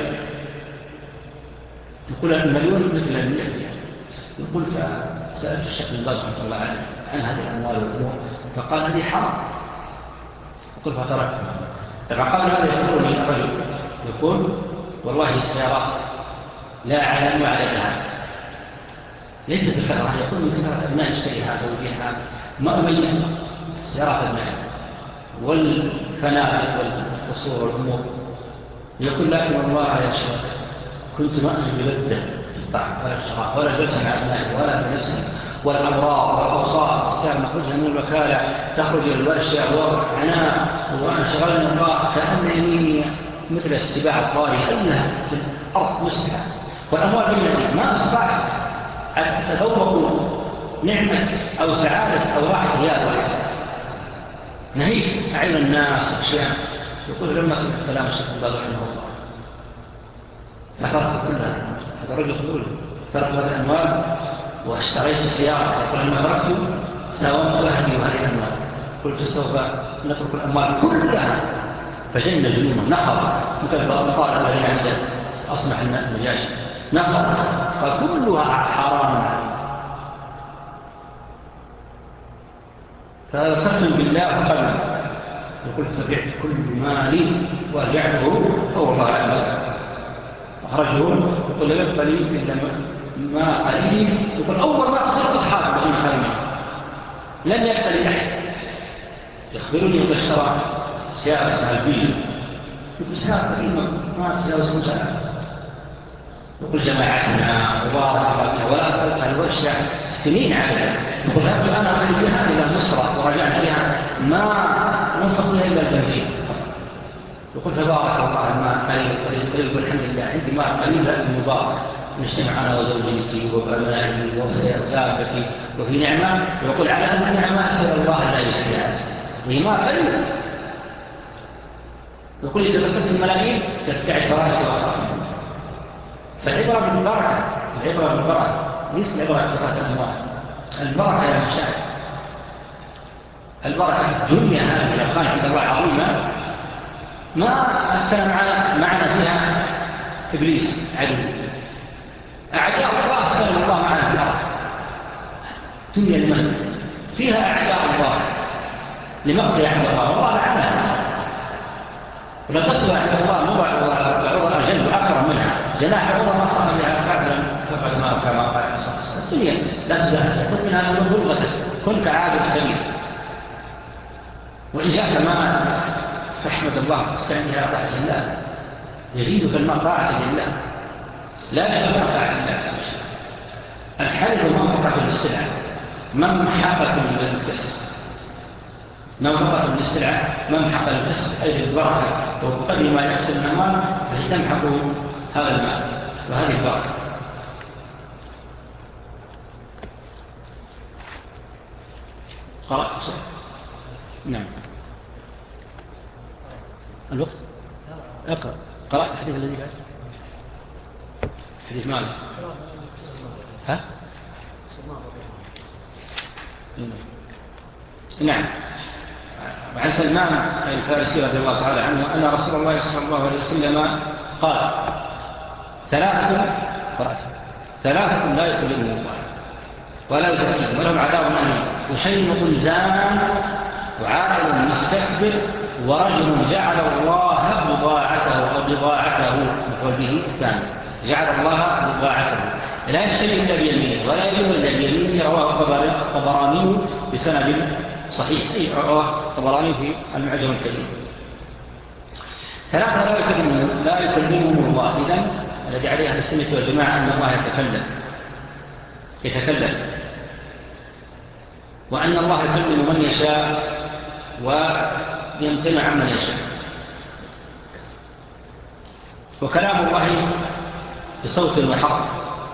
يقول المليون مثل المئة. يقول فسألت الشيخ بن باز رحمه الله عنه عن هذه الأموال والأمور فقال هذه حرام. يقول فتركتها. طبعا قبل هذا يقول لي الرجل يقول والله السيارات لا أعلم عددها ليس بكثرة. يقول من كثرة أبناء اشتري هذا ويبيع هذا ما أميز سيارات أبناء والفنادق والقصور والأمور. يقول لكن والله يا شيخ كنت ما أجد لذة في الطعم ولا الشراب ولا جلسة مع أبنائي ولا بنفسي والأمراض والأوصاف السيارة نخرجها من الوكالة تخرج إلى الورشة وعناء وأنا شغال الله كأنني مثل السباع الطاري أنها في الأرض مسلحة والأموال بالله ما أستطعت أتذوق نعمة أو سعادة أو راحة رياض واحد. نهيت أعين الناس وأشياء. يقول لما سمعت كلام الشيخ بن باز رحمه الله ذكرت كلها. هذا الرجل يقول تركت الأموال واشتريت سيارة. يقول لما تركت ساومت أهلي وهذه الأموال. قلت سوف نترك الأموال كلها فجن جنوما نخر مثل الطالب الذي عند أصنع النجاشي نخر فكلها حرام. فذكرت بالله وقلنا يقول فبعت كل مالي وأرجعته أو الله أعلم أخرجه. يقول لم يبقى لي إلا ما قليل. يقول أول ما أصبت أصحاب بغين حرمين لم يبقى لي أحد. يخبروني يقول اشترى سيارة اسمها البيجو. يقول سيارة قديمة ما تجاوز خمسة. يقول جماعتنا وبارك ولا أخذتها الورشة سنين عليها. يقول هذا أنا أخذ بها إلى مصر ورجعت بها ما ننفق بها إلا البنزين. يقول فبارك الله ما قليل قليل الحمد لله عندي ما قليل لكن مبارك نجتمع أنا وزوجتي وأبنائي وسيارتي وفي نعمة. ويقول على أن النعمة أسأل الله لا يسيرها وهي ما قليل. يقول إذا فكرت الملايين تبتعد براسي وأخرى. فالعبرة بالبركة. العبرة بالبركة ليس العبرة بكثرة الأموال. البركة يا مشاهد البركة الدنيا هذه لو كان عند الله عظيمة ما أسكن معنا, معنا فيها إبليس عدو. أعداء الله أسكن الله معنا في الأرض. دنيا لمن فيها أعداء الله لمقضي عند الله والله لعنها. ولو تصل عند الله موضع عوض أجل وأكرم منها جناح عوض ما صار بها قبلا فقد ما كما قال الدنيا لا تزال كن منها من بلغتك كن كعادة كبير. وإن جاءك ما فاحمد الله استعن بها طاعة الله يزيدك الماء طاعة لله لا يشغل طاعة الله. الحلب منطقة للسلعة ممحقة للكسب. منطقة للسلعة ممحقة للكسب أي البركة. وقدر ما يكسب من المال فتمحق هذا المال وهذه البركة. قرأت شيء؟ نعم. الوقت اقرأ. قرأت الحديث الذي بعد حديث مالك ها؟ نعم. وعن سلمان الفارسي رضي الله تعالى عنه أن رسول الله صلى الله عليه وسلم قال ثلاثة قرأت ثلاثة لا يكلمهم الله ولا يزكيهم ولهم عذاب أليم وشيء زان وعاقل مستكبر ورجل جعل الله بضاعته أو بضاعته يقول به الثاني جعل الله بضاعته لا يشتري إلا بيمينه ولا يجب إلا بيمينه. رواه الطبراني بسند صحيح أي رواه الطبراني في المعجم الكبير. ثلاثة لا يكلمهم لا يكلمهم الله. إذن الذي عليه أهل السنة والجماعة أن الله يتكلم يتكلم وأن الله يكلم من يشاء ويمتنع عمن يشاء. وكلام الله بصوت وحق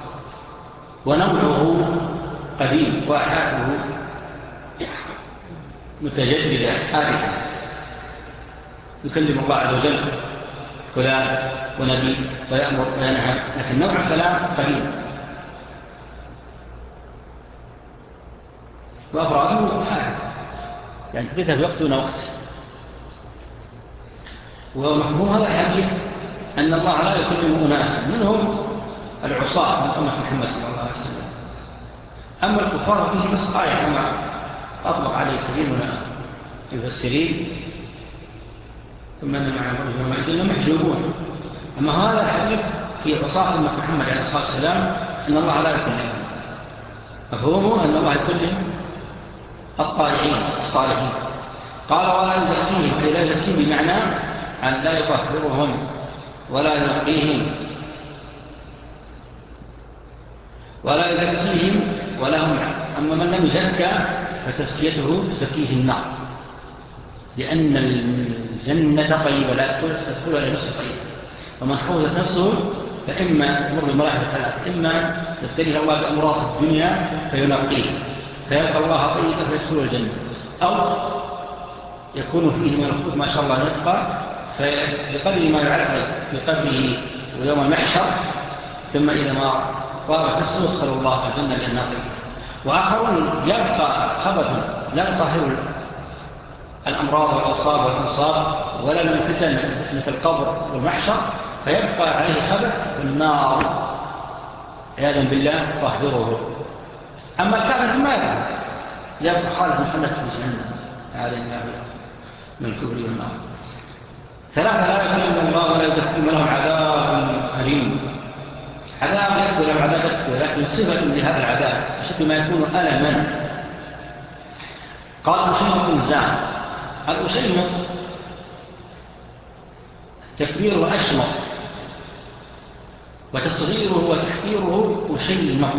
ونوعه قديم وأحاده متجددة حادثة. يكلم الله عز وجل فلان ونبي ويأمر وينهى لكن نوع الكلام قديم وأفراده حادث يعني حدثها في وقت دون وقت. ومحمول هذا الحديث أن الله لا يكلم أناسا منهم العصاة من أمة محمد صلى الله عليه وسلم. أما الكفار فيه بس آية كما أطلق عليه كثير من المفسرين ثم أن مع المؤمنين محجوبون. أما هذا الحديث في عصاة أمة محمد عليه الصلاة والسلام أن الله لا يكلم، مفهومه أن الله يكلم الطائعين الصالحين. قال ولا يزكيهم، أي لا يزكيهم بمعنى أن لا يطهرهم ولا ينقيهم ولا يزكيهم ولا هم. أما من لم يزكى فتزكيته تزكيه النار، لأن الجنة طيبة لا تدخل إلى نفسه طيبة. ومن حوزت نفسه فإما تمر بمراحل ثلاث، إما يبتليه الله بأمراض الدنيا فينقيه فيلقى الله طيبا فيدخل الجنة، أو يكون فيه من الخوف ما شاء الله يبقى فبقدر ما يعذب بقدره ويوم المحشر، ثم إذا ما طارت نفسه يدخل الله الجنة لأنها طيبة. وآخرون يبقى خبثا لا يطهر الأمراض والأصاب والأنصاب ولا من فتن مثل القبر والمحشر، فيبقى عليه خبث والنار عياذا بالله طهره. أما الكافر ما يفعل، يبقى خالد محمد في جهنم هذا من الكبر والنار. ثلاثة لا يكلم الله ولا يزكيهم لهم عذاب أليم. عذاب يكبر لهم عذاب يكبر، لكن صفة لهذا العذاب بشكل ما يكون ألما. قال أشيمة الزام. الأشيمة تكبيره أشمط، وتصغيره وتحقيره أشيمة.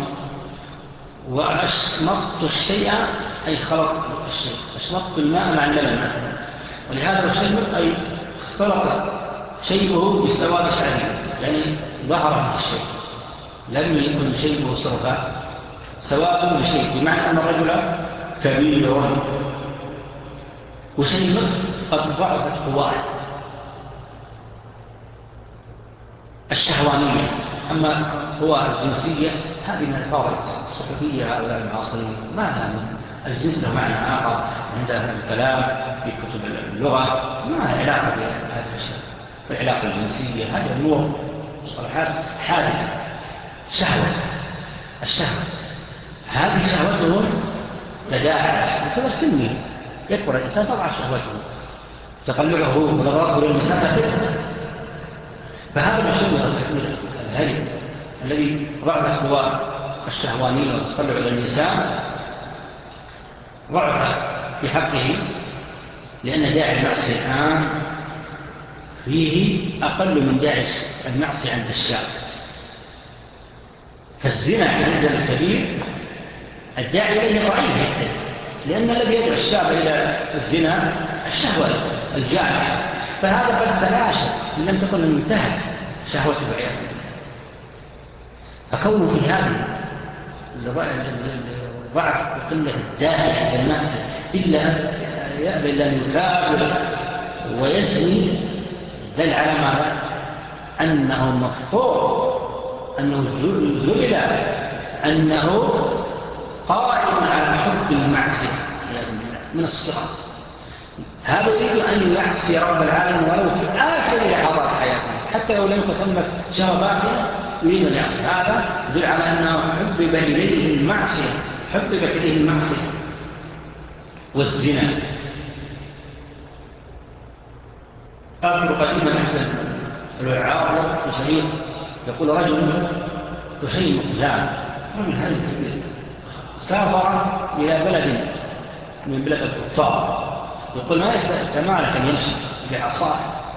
وأشمطت الشيء أي خلط الشيء، أشمطت الماء مع اللبن، ولهذا الأشيمة أي اختلط شيئه بسواد شعري، يعني ظهر هذا الشيء لم يكن شيئه صرفا سواء بشيء، بمعنى أن الرجل كبير وشيء قد ضعفت قواه الشهوانية. أما قواه الجنسية هذه من الفوائد الصحفية هؤلاء المعاصرين، ما لها الجنس له معنى آخر عند الكلام في كتب اللغة، ما لها علاقة بهذا الشيء. العلاقة الجنسية هذه أمور مصطلحات حادثة. شهوة الشهوة هذه شهوتهم تداعت مثل السن، يكبر الإنسان طبعا شهوته تقلعه ونظرته للنساء فتنة. فهذا الشهوة الكثير الهرم الذي ضعف قواه الشهوانية والتطلع إلى النساء ضعف في حقه، لأن داعي المعصية الآن فيه أقل من داعي المعصية عند الشاب. فالزنا عند الكبير الداعي إليه ضعيف، لأن الذي يدعو الشاب إلى الزنا الشهوة الجامعة، فهذا قد تلاشى إن لم تكن انتهت شهوة العياذ. فكونه في هذه ضعف وقلة الداعي إلى الناس إلا يأبى إلا أن يكابر ويزني، دل على ماذا؟ أنه مفطور، أنه زلل، أنه قائم على حب المعصية من الصغر. هذا يريد أن يعصي رب العالمين ولو في آخر لحظات حياته، حتى لو لم يتمت شرباته يريد أن يعصي. هذا يدل على أنه حبب إليه المعصية، حبب إليه المعصية والزنا. أذكر قديما أحد الوعاظ بشريط يقول رجل تشيم زان، رجل هذا كبير سافر إلى بلد من بلاد الكفار، يقول ما يتمالك أن يمشي بعصاه.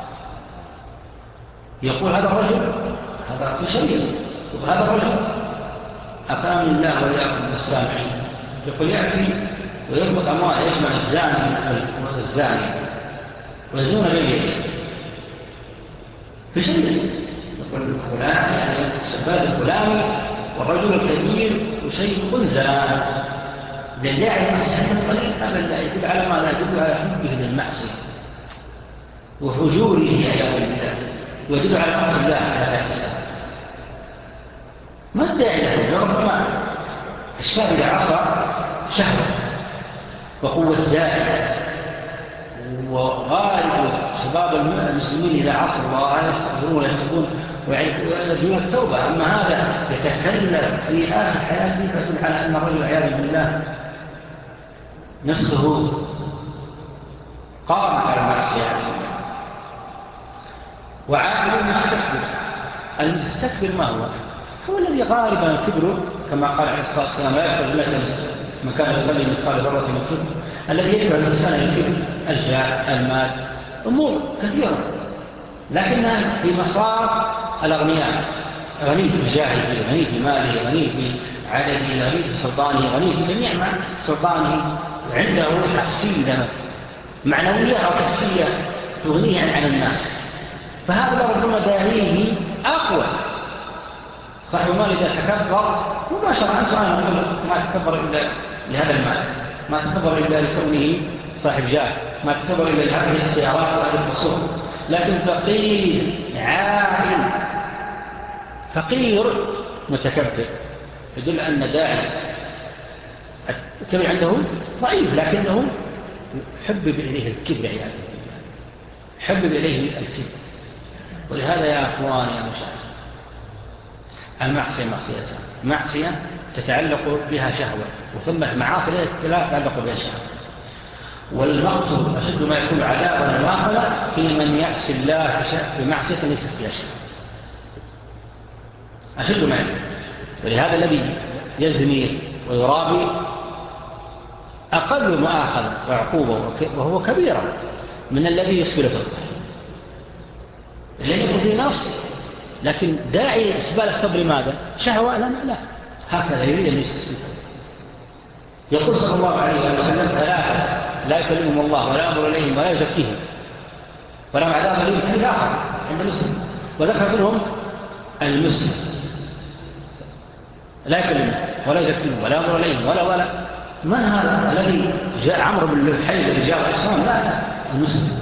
يقول هذا الرجل هذا تشيم، وهذا الرجل أقام الله ويأخذ السامعين، يقول يأتي ويربط أموال يجمع الزاني والزاني ويزون بيده فشيء. يقول الفلان يعني الشباب الفلاني والرجل الكبير وشيء أنزل لداعي المسيح القليل أبدا يدل على ما لا يدل على حبه للمعصية وفجوره عياذ بالله، ويدل على معصية الله على ذات السلام. ما الداعي له؟ ربما الشاب إذا عصى شهوة وقوة داعي، وغالب بعض المسلمين إذا عصر الله يستغفرون ويتوبون ويرجون التوبة. أما هذا يتكلم في آخر حياته فتدل على أن الرجل عياذا بالله نفسه قامت على المعصية. وعامل المستكبر، المستكبر ما هو؟ هو الذي غالبا كبره كما قال عليه الصلاة والسلام لا يكبر إلا مكان الغلي مثقال ذرة من كبر. الذي يكبر الإنسان الكبر الجاه، المال، أمور كثيرة لكنها في مصاف الأغنياء. غني بجاهه، غني بماله، غني بعدده، غني بسلطانه، غني بجميع ما سلطانه، عنده حسية معنوية أو حسية تغنيه عن الناس. فهذا ربما داعيه أقوى. صاحب المال إذا تكبر مباشرة أنت أنا أقول ما تكبر إلا لهذا المال، ما تكبر إلا لكونه صاحب جاه، ما تكبر إلا لهذه السيارات وهذه القصور. لكن فقير عائل فقير متكبر يدل أن داعي الكبر عنده ضعيف، لكنه حبب إليه الكبر عياذا بالله، حبب إليه الكبر. ولهذا يا أخواني يا مشاهد المعصية معصيتان، معصية تتعلق بها شهوة، وثم معاصي لا تتعلق بها شهوة. والمقصود أشد ما يكون عذابا واقلا في من يعصي الله بمعصية ليست فيها شهوة، أشد ما يكون. ولهذا الذي يزني ويرابي أقل مؤاخذة وعقوبة وهو كبيرة من الذي يسبل في الظهر. لن يكون في نص، لكن داعي إسبال الثوب لماذا؟ شهوة؟ لا لا، هكذا يريد أن يستسلم. يقول صلى الله عليه وسلم ثلاثة لا يكلمهم الله ولا يأمر إليهم ولا يزكيهم ولا عذاب أليم في الآخرة عند المسلم، وذكر منهم المسلم لا يكلمهم ولا يزكيهم ولا يأمر إليهم ولا ولا. من هذا الذي جاء عمرو بن الحي الذي جاء الإسلام؟ لا لا، المسلم.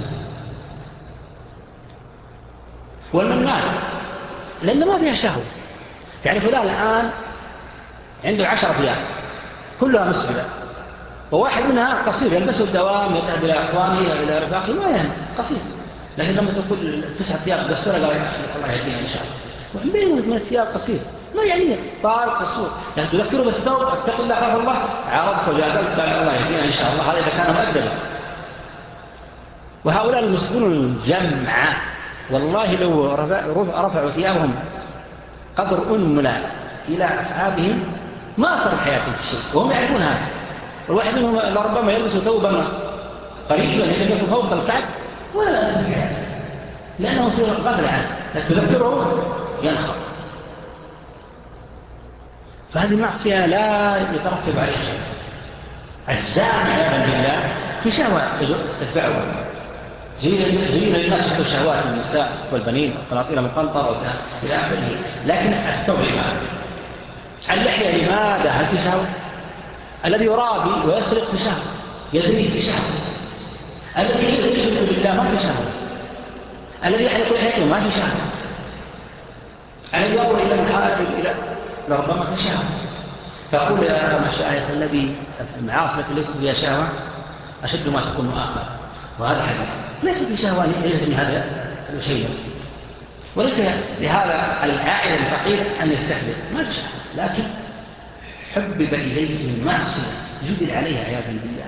والمنان لأن ما فيها شهوة. يعني فلان الآن عنده عشرة ثياب كلها مسبلة، وواحد منها قصير يلبسه الدوام يذهب إلى أخوانه إلى رفاقه ما يهم قصير. لكن لما تقول تسعة ثياب قصيرة قال الله يهدينا إن شاء الله، وعن بينه من الثياب قصير ما يعني طال قصور. يعني تذكره بالثوب اتقوا الله خاف الله عرضت وجادلت قال الله يهدينا إن شاء الله. هذا إذا كان مؤدبا. وهؤلاء المسلمون الجمعة والله لو رفعوا ثيابهم قدر أنملا إلى أصحابهم ما أثر حياتهم في الشيء، وهم يعرفون هذا. والواحد منهم لربما يلبس ثوبا قريبا يلبس فوق الكعب ولا أثر حياته لأنه في غفلة عنه، لكن تذكره ينخر. فهذه معصية لا يترتب عليها شيء. الزاني عياذا بالله في شهوة تدفعه. زين للناس حب الشهوات من النساء والبنين والقناطير المقنطرة إلى آخره، لكن الثوب لماذا؟ اللحية لماذا؟ هل في شهوة؟ الذي يرابي ويسرق في شهوة، يزني في شهوة. الذي يشرك بالله ما في شهوة. الذي يحلق لحيته ما في شهوة. الذي يضرب إلى المحارب إلى لربما في شهوة. فأقول يا مشايخ الذي المعاصي التي ليست فيها شهوة أشد ما تكون مؤاخذة. وهذا حديث ليس في شهوة يلزم هذا الشيء، وليس لهذا العائل الفقير أن يستحدث ما في شهوة، لكن حبب إليه المعصية جدل عليها عياذا بالله.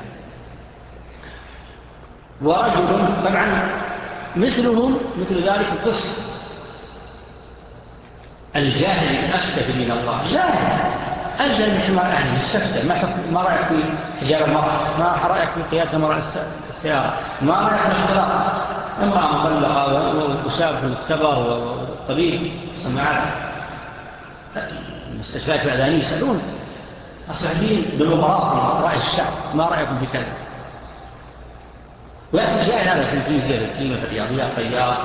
ورجل طبعا مثلهم مثل ذلك القصة الجاهل الأكتف من الله، جاهل أجل من حمار أهله استفتى ما, ما رأيك في حجاب المرأة، ما رأيك في قيادة مرأة السيارة، ما رأيك في الاختلاط، امرأة مطلقة وشاب في المختبر والطبيب سماعات المستشفيات الإعلانية يسألون أصبحين بالمقراط رأي الشعب ما رأيكم في كذا. ويأتي جاهل هذا في الفيزياء في الكيمياء في الرياضيات طيار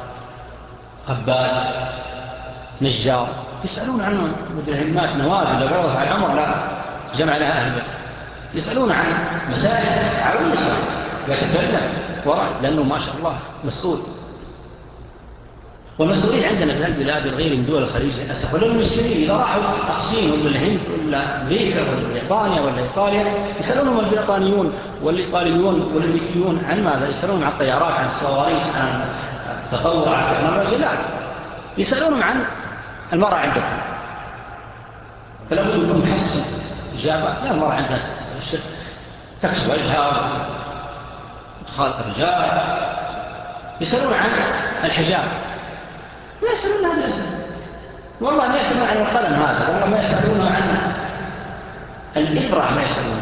خباز نجار يسألون عن مدهمات نوازل لو عرض على العمر لا جمع لها أهل يسألون عن مسائل عويصة يتكلم وراء لأنه ما شاء الله مسؤول. والمسؤولين عندنا في البلاد وغير من دول الخليج للأسف، ولا المسلمين إذا راحوا الصين ولا الهند ولا أمريكا ولا بريطانيا ولا إيطاليا يسألونهم البريطانيون والإيطاليون والأمريكيون عن ماذا؟ يسألونهم عن الطيارات، عن الصواريخ، عن التطور، عن التكنولوجيا. لا، يسألونهم عن المرأة عندهم. فلو يكون محسن إجابة. لا، المرأة عندها تكسب وجهها وتخالط الرجال. يسألون عن الحجاب، ما يسألون هذا الأسئلة. والله ما يسألون عن القلم هذا، والله ما يسألون عن الإبرة، ما يسألون،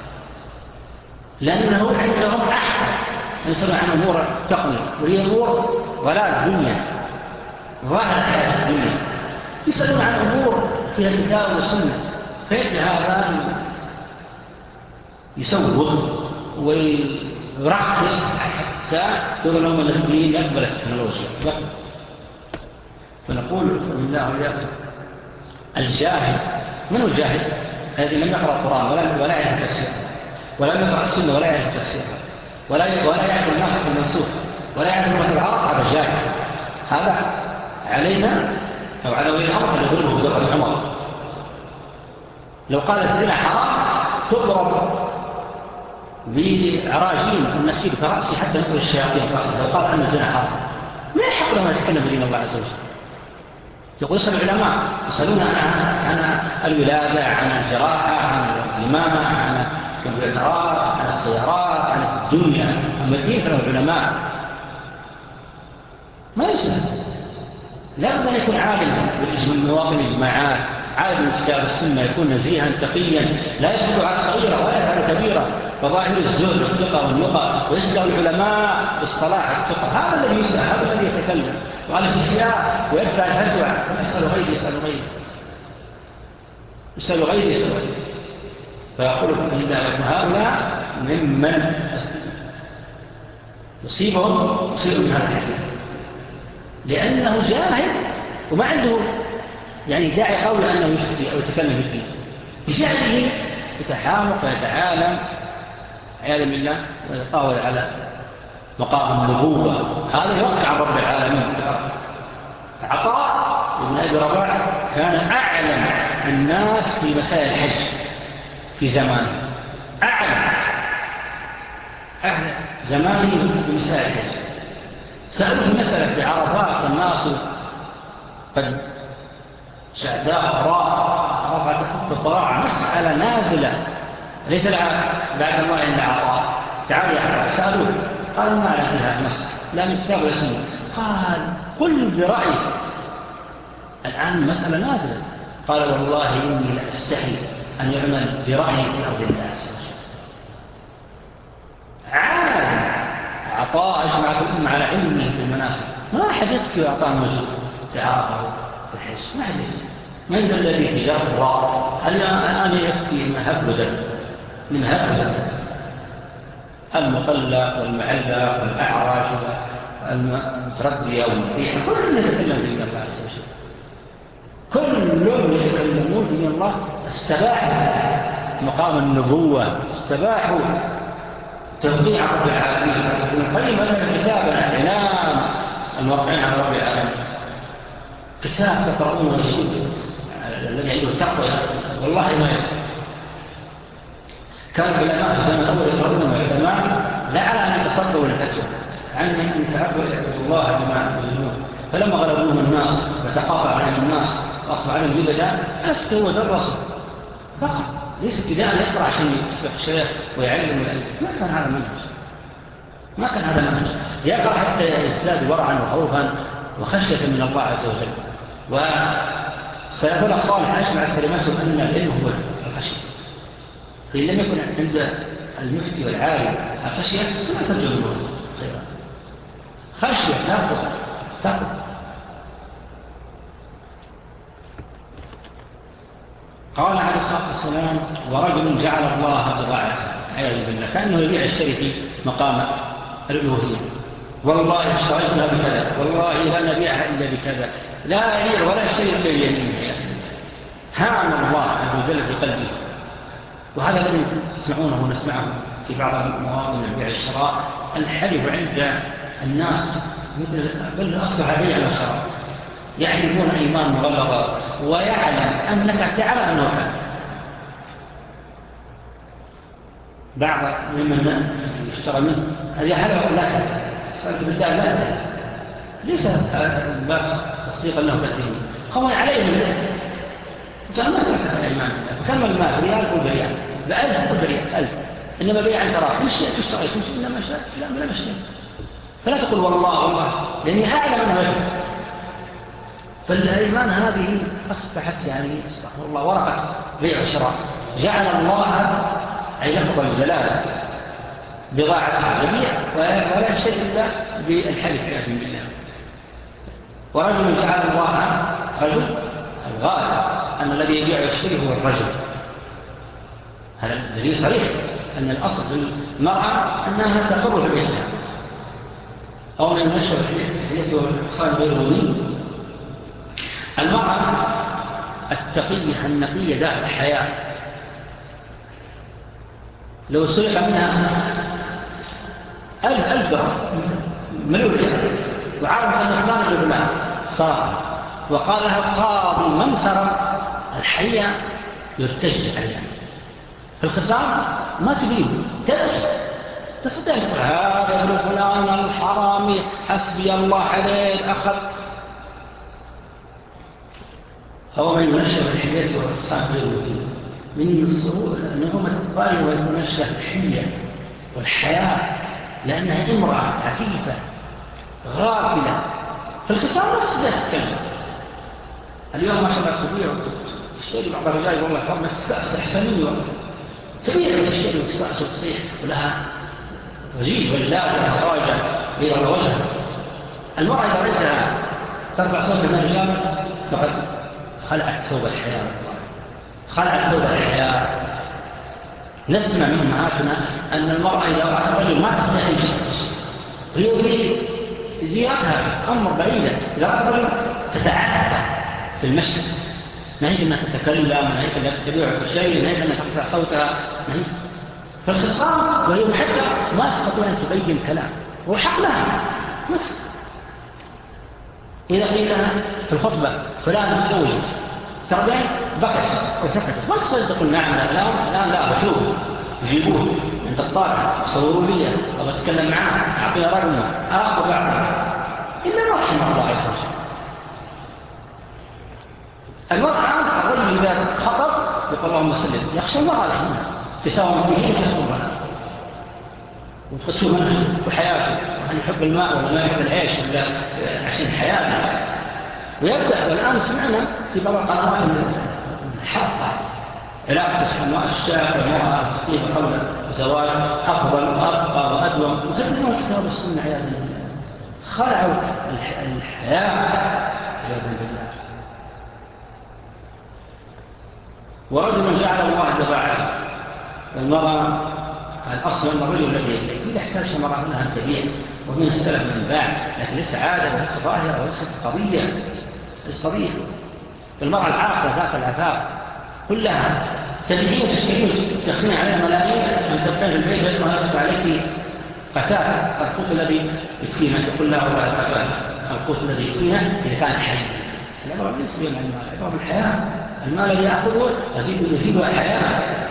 لأنه عندهم أحد يسألون عن أمور التقنية، وهي أمور ولا الدنيا ظاهر حياة الدنيا. يسألون عن أمور فيها الكتاب والسنة، فإن هذا يسوق ويرخص حتى يقول لهم الدين يقبل التكنولوجيا. فنقول الله وإياكم الجاهل. من هو الجاهل؟ الذي لم يقرأ القرآن ولا ولا يعرف تفسيره، ولا يقرأ السنة ولا يعرف تفسيرها، ولا ولا يعرف الناسخ والمنسوخ، ولا يعرف مثل العرب. هذا جاهل. هذا علينا أو على ولي الأمر أن يضربه بضرب الحمر. لو قال الزنا حرام تضرب بعراجين النخيل كرأسي حتى نقل الشياطين كرأسي. لو قال أن الزنا حرام ما يحق لهم يتكلم بدين الله عز وجل. يقول يسأل العلماء، يسألون عن الولادة، عن الجراحة، عن الإمامة، عن الكمبيوترات، عن السيارات، عن الدنيا. أما الدين فله العلماء ما يسأل. لا بد أن يكون عالما بمواطن الإجماعات، عالم الكتاب السنة، يكون نزيها تقيا، لا يسأل على الصغيرة ولا على الكبيرة، وظاهر الزهد والثقة والنقى، ويسأل العلماء بالصلاح والثقة. هذا الذي يسأل، هذا الذي يتكلم وعلى الاستحياء ويدفع الهزوع. يسأل غير يسأل غير يسأل غير يسأل غير فيقول إن هؤلاء ممن يصيبهم يصيب من هذا الحديث، لأنه جاهل وما عنده يعني داعي قوي أنه يفتي أو يتكلم في الدين. بجهله يتحامق ويتعالم عياذا بالله ويطاول على مقام النبوة. هذا يوقع عن رب العالمين. عطاء ابن أبي رباح كان أعلم الناس في مسائل الحج في زمانه، أعلم أهل زمانه في مسائل الحج. سألوا مسألة في عرفات الناس قد شعداء أراء رفعت خط الطراعة، مسألة نازلة ليس لها بعد الله إلا عطاء. تعالوا يا عطاء، سألوه قال ما أعلم فيها نص لا من كتاب ولا سنة. قال قل برأيك، الآن مسألة نازلة. قال والله إني لأستحي أن يعمل برأيي في أرض الله. عالم عطاء أجمعت الأمة على علمه في المناسك. ما أحد يذكر عطاء موجود تعارضه في الحج، ما أحد يذكر. من ذا الذي في جرى هل أنا يفتي من هبدا من هبدا المطلق والمعلق والأعراج والمتردية والمطيح، كل يتكلم بإذن الله عز وجل، كل يتكلمون بإذن الله. استباحوا مقام النبوة، استباحوا تنطيع رب العالمين. ونقيم أن الكتاب الإعلام الموقعين على رب العالمين كتاب تقرؤون ويشيب الذي عنده التقوى والله ما يكفي. كان العلماء في الزمن الأول يقرؤون العلماء لا على أن يتصدوا الفتوى، عن أن يتعبوا الله بما يزنون. فلما غلبوهم الناس وتقاطع عليهم الناس وأصبح عليهم ببدا أفتوا ودرسوا فقط، ليس ابتداء يقرأ عشان يصبح شيخ ويعلم ويعلم. ما كان هذا منهج، ما كان هذا منهج. يقرأ حتى يزداد ورعا وخوفا وخشية من الله عز وجل. وسيقول الصالح أجمع الكلمات أن العلم هو الخشية. فإن لم يكن عند المفتي والعالم الخشية فلا ترجو منه خيرا. خشية تقوى تقوى. قال عليه الصلاة والسلام ورجل جعل الله بضاعته، عياذا بالله، كأنه يبيع الشيء في مقام الألوهية. والله اشتريتها بكذا، والله لا نبيعها إلا بكذا، لا يبيع ولا يشتري إلا بيمينه. هان الله عز وجل في قلبه. وهذا الذي تسمعونه ونسمعه في بعض المواطن البيع الشراء، الحلف عند الناس مثل بل أصبح بيع وشراء، يحلفون أيمان مغلظة ويعلم أنك تعلم أنه حلف. بعض ممن يشترى منه هذه حلوة لا حلوة سألت بالله لا حلوة ليس باب تصديقا له كثير خوان عليه من ذلك كان مسألة الأيمان كم المال ريال كل ريال بألف كل ريال ألف إنما بيع عن تراك مش شيء تشتري مش إنما شيء لا من المشتري فلا تقول والله والله لأني أعلم أنه يجب. فالأيمان هذه أصبحت يعني استغفر الله ورقة بيع وشراء جعل الله أي لفظ الجلالة بضاعة البيع ولا شيء إلا بالحلف عياذ بالله. ورجل جعل الله رجل الغالب أن الذي يبيع ويشتري هو الرجل. هذا دليل صريح أن الأصل في المرأة أنها تقر في الإسلام أو من النشر الحيث والإقصاد غير مبين. المرأة التقية النقية ذات الحياة لو سرق منها ألف ألف درهم مليون ريال وعرف أن فلان بالمال صار وقال لها القاضي من سرق الحية يرتج عليها في الخصام ما تبين تبس تستطيع تقول هذا ابن فلان الحرامي حسبي الله عليه أخذ. هو من ينشر الحياة والخصام غير مبين من الصعود أنهم الطالب والمنشأ الحية والحياة لأنها امرأة عفيفة غافلة في الخصام نفسها تتكلم. اليوم ما شاء الله تبيع الشيء بعض الرجال والله فرمة تستأس إحسانية تبيع الشيء وتستأس وتصيح ولها وزيد والله ولها راجع إلى الوجه. المرأة إذا رجع ترفع صوت من الرجال فقد خلعت ثوب الحياة خلعت ثوب الحياة. نسمع من أمهاتنا أن المرأة إذا رأت الرجل ما تستحي غير زيارتها أمر بعيدة. إذا رأت الرجل تتعثر في المشي نهيك أنها تتكلم نهيك أنها تبيع في الشيء نهيك أنها ترفع صوتها نهيك في الخصام وهي محكة ما تستطيع أن تبين كلام وحق لها نفس. إذا قيل لها في الخطبة فلان مسوي تربعين بكت وسكتت ما تستطيع تقول نعم لا لا لا بشوف يجيبوه انت الطالع صوروا لي أو أتكلم معاه أعطينا رقمه آخر بعض إلا ما رحمه الله عز وجل. المرأة الرجل إذا خطب يقول اللهم سلم يخشى الله عليه تساوم به وتسوم وتخشوا منه وحياته وأن يحب الماء ولا ما يحب العيش ولا عشان حياته ويبدأ. والآن سمعنا في بعض القنوات الحقة علاقة الشاب والمرأة الخطيبة قبل الزواج أفضل وأرقى وأدوم وكذلك كتاب السنة عياذا بالله خلعوا الحياة عياذا بالله. ورجل جعل الله دفاعه والمرأة الأصل أن الرجل الذي يبيع إذا احتاج مرأة منها أن تبيع ومن السلف من الباع لكن ليس عادة وليس ظاهرة وليس قضية ليس قضية. المرأة العاقلة ذات العفاف كلها تبيعين وتشترين تخمين عليها ملايين أن تبقين في البيت ويسمى نفسه عليك فتاة القوت الذي يكفينا تقول لها والله فتاة القوت الذي يكفينا إذا كان حي. الأمر ليس بيوم عن المال الأمر بالحياة. المال الذي يأخذه يزيد يزيدها حياة.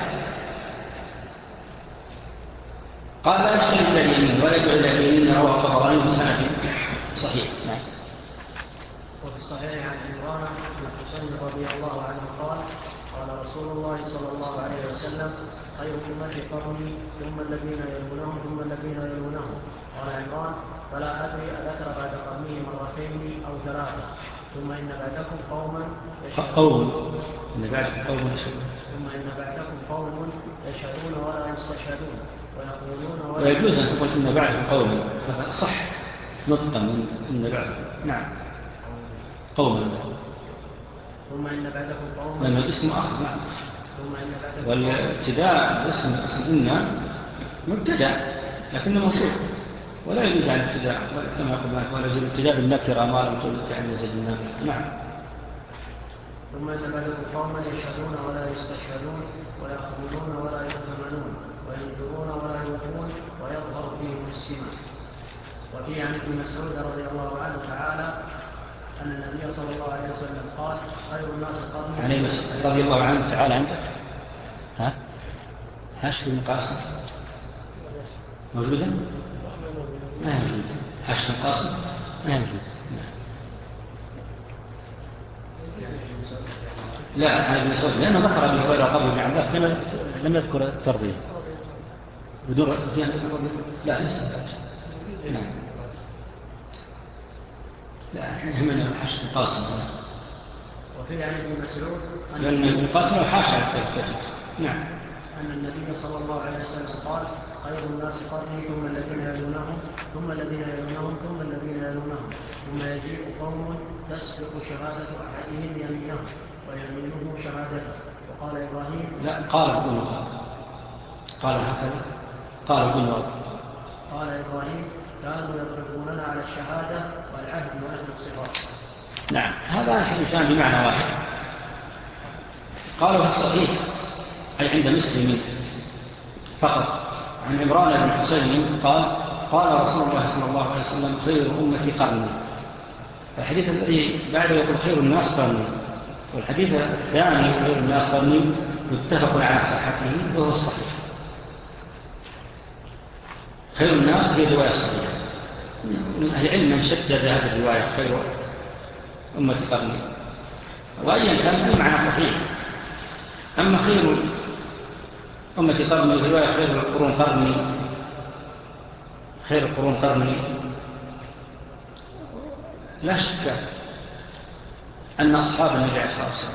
قال لا يشتري إلى اليمين ولا يدعو إلى اليمين رواه الطبراني بسند صحيح. نعم. وفي الصحيح عن عمران بن حسين رضي الله عنه قال قال رسول الله صلى الله عليه وسلم خير أمتي قرني ثم الذين يلونهم ثم الذين يلونهم. قال عمران فلا أدري أذكر بعد قرنه مرتين أو ثلاثة ثم إن بعدكم قوما قوم إن بعدكم قوم يشهدون ثم إن بعدكم قوم يشهدون ولا يستشهدون ويقولون ولا ويجوز أن تقول إن بعدكم قوم هذا صح نطقا من إن بعدكم نعم قوما ثم إن بعدكم قوما لأنه اسم آخر نعم. ثم إن بعدكم والابتداء اسم اسم إن مبتدأ لكنه موصول ولا يجوز عن الابتداء كما قلنا ولا يجوز الابتداء بالنكرة ما لم تولد عن زيد النكرة. نعم. ثم إن بعدكم قوما يشهدون ولا يستشهدون ويقولون ولا يؤتمنون وينذرون ولا يوفون ويظهر فيهم السمة. وفي عن ابن مسعود رضي الله عنه تعالى أن النبي صلى الله عليه وسلم قال خير الناس قرني. يعني مسعود رضي الله عنه تعالى عندك ها حشد بن قاسم موجودة؟ ما هي موجودة. حشد بن قاسم ما هي موجودة. لا هذا ابن مسعود لأنه ذكر أبي هريرة قبل ابن عباس لم يذكر الترضية بدون لا لسه نعم لا احنا من حشد القاسم. وفي عن ابن مسعود لأن ابن القاسم حاشا الكتب. نعم أن النبي صلى الله عليه وسلم قال خير الناس قرني ثم الذين يلونهم ثم الذين يلونهم ثم الذين يلونهم ثم يجيء قوم تسبق شهادة أحدهم يمينه ويمينه شهادته. وقال إبراهيم لا قال ابن وهب قال هكذا قال ابن وهب قال إبراهيم كانوا يضربوننا على الشهادة والعهد ونحن الصغار. نعم هذا حديثان بمعنى واحد. قالوا في الصحيح أي عند مسلم فقط عن عمران بن حسين قال قال رسول الله صلى الله عليه وسلم خير أمتي قرني. الحديث الذي بعد يقول خير الناس قرني والحديث الثاني خير الناس قرني متفق على صحته وهو الصحيح. خير الناس هي رواية صحيحة من أهل العلم من شدد هذه الرواية خير أمتي قرني وأيا كان المعنى صحيح. أما خير أمتي قرني في رواية خير القرون قرني خير القرون قرني لا شك أن أصحاب النبي عليه الصلاة والسلام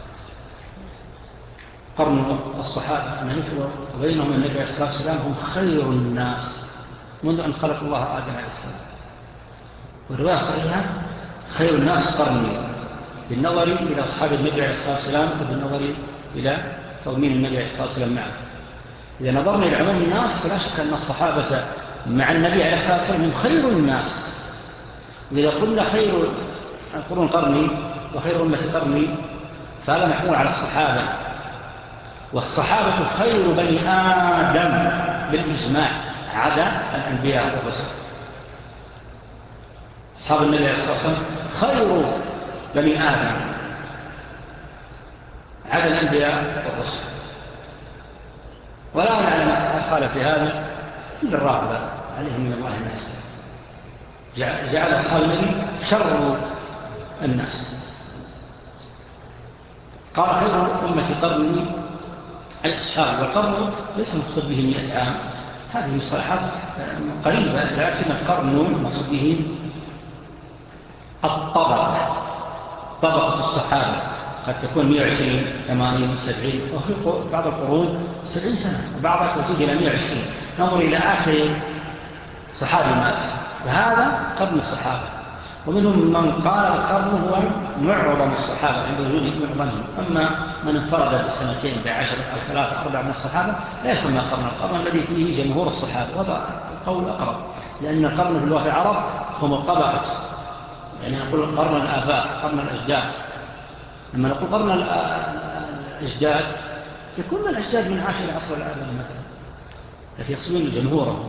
قرن الصحابة من وبينهم النبي عليه الصلاة والسلام هم خير الناس منذ أن خلق الله آدم عليه السلام. والرواية الصحيحة خير الناس قرني بالنظر إلى أصحاب النبي عليه الصلاة والسلام وبالنظر إلى تضمين النبي عليه الصلاة والسلام معه. إذا نظرنا إلى عموم الناس فلا شك أن الصحابة مع النبي عليه الصلاة والسلام هم خير الناس. وإذا قلنا خير القرون قرني وخير أمة قرني فهذا محمول على الصحابة. والصحابة خير بني آدم بالإجماع عدا الأنبياء والرسل. أصحاب النبي عليه الصلاة والسلام خير بني آدم عدا الأنبياء والرسل. ولا نعلم أفعال في هذا إلا الرافضة عليهم من الله ما يسلم جعل أصحاب النبي شر الناس. قال خير أمة قرني أي أصحاب والقرن ليس مقصود به مئة عام. هذه مصطلحات قريبة لكن القرن مقصود به الطبقة طبقة الصحابة قد تكون مئة وعشرين ثمانين سبعين وفي بعض القرون سبعين سنة وبعضها توصل إلى مئة وعشرين. نظر إلى آخر صحابي مات وهذا قرن الصحابة. ومنهم من قال القرن هو معظم الصحابة عند وجود معظمهم. أما من انفرد بسنتين بعشر أو ثلاثة أربع من الصحابة لا يسمى قرن. القرن الذي فيه جمهور الصحابة وهذا القول أقرب لأن القرن في اللغة العرب هم الطبقة. يعني نقول قرن الآباء قرن الأجداد. لما نقول قرن الأجداد يكون الأجداد من عاشر عصر الآباء مثلا التي يقصدون جمهورهم.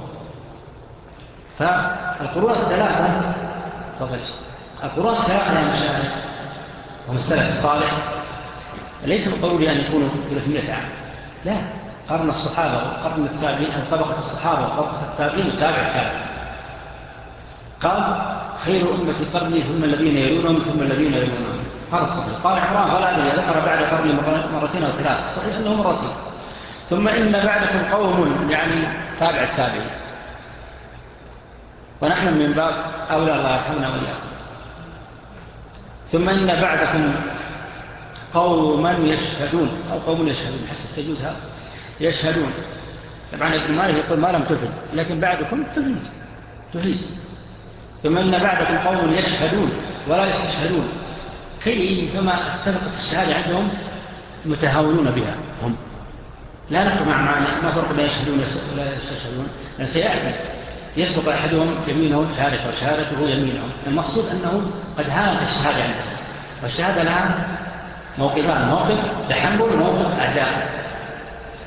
فالقرون الثلاثة تفضل القرون الثلاثة يا مشاهد هم السلف الصالح ليس بالضروري أن يكونوا ثلاثمائة عام. لا قرن الصحابة وقرن التابعين أو طبقة الصحابة وطبقة التابعين وتابع التابعين. قال خير أمة قرني ثم الذين يلونهم ثم الذين يلونهم. هذا الصحيح. قال عمران فلا أدري ذكر بعد قرن مرتين أو ثلاث صحيح أنه مرتين. ثم إن بعدكم قوم يعني تابع التابعين ونحن من باب أولى الله يرحمنا وإياكم. ثم إن بعدكم قوما يشهدون أو قوم يشهدون حسب تجوز هذا يشهدون. طبعا ابن مالك يقول ما لم تفد لكن بعدكم تفيد تفيد. ثم إن بعدكم قوم يشهدون ولا يستشهدون كي كما اتفقت الشهادة عندهم متهاونون بها هم لا نقل مع معنى ما فرق بين يشهدون ولا يستشهدون لأن سيأتي يسبق أحدهم يمينه شهادته وشهادته يمينه. المقصود أنه قد هانت الشهادة عندهم والشهادة لها موقفان موقف تحمل وموقف أداء.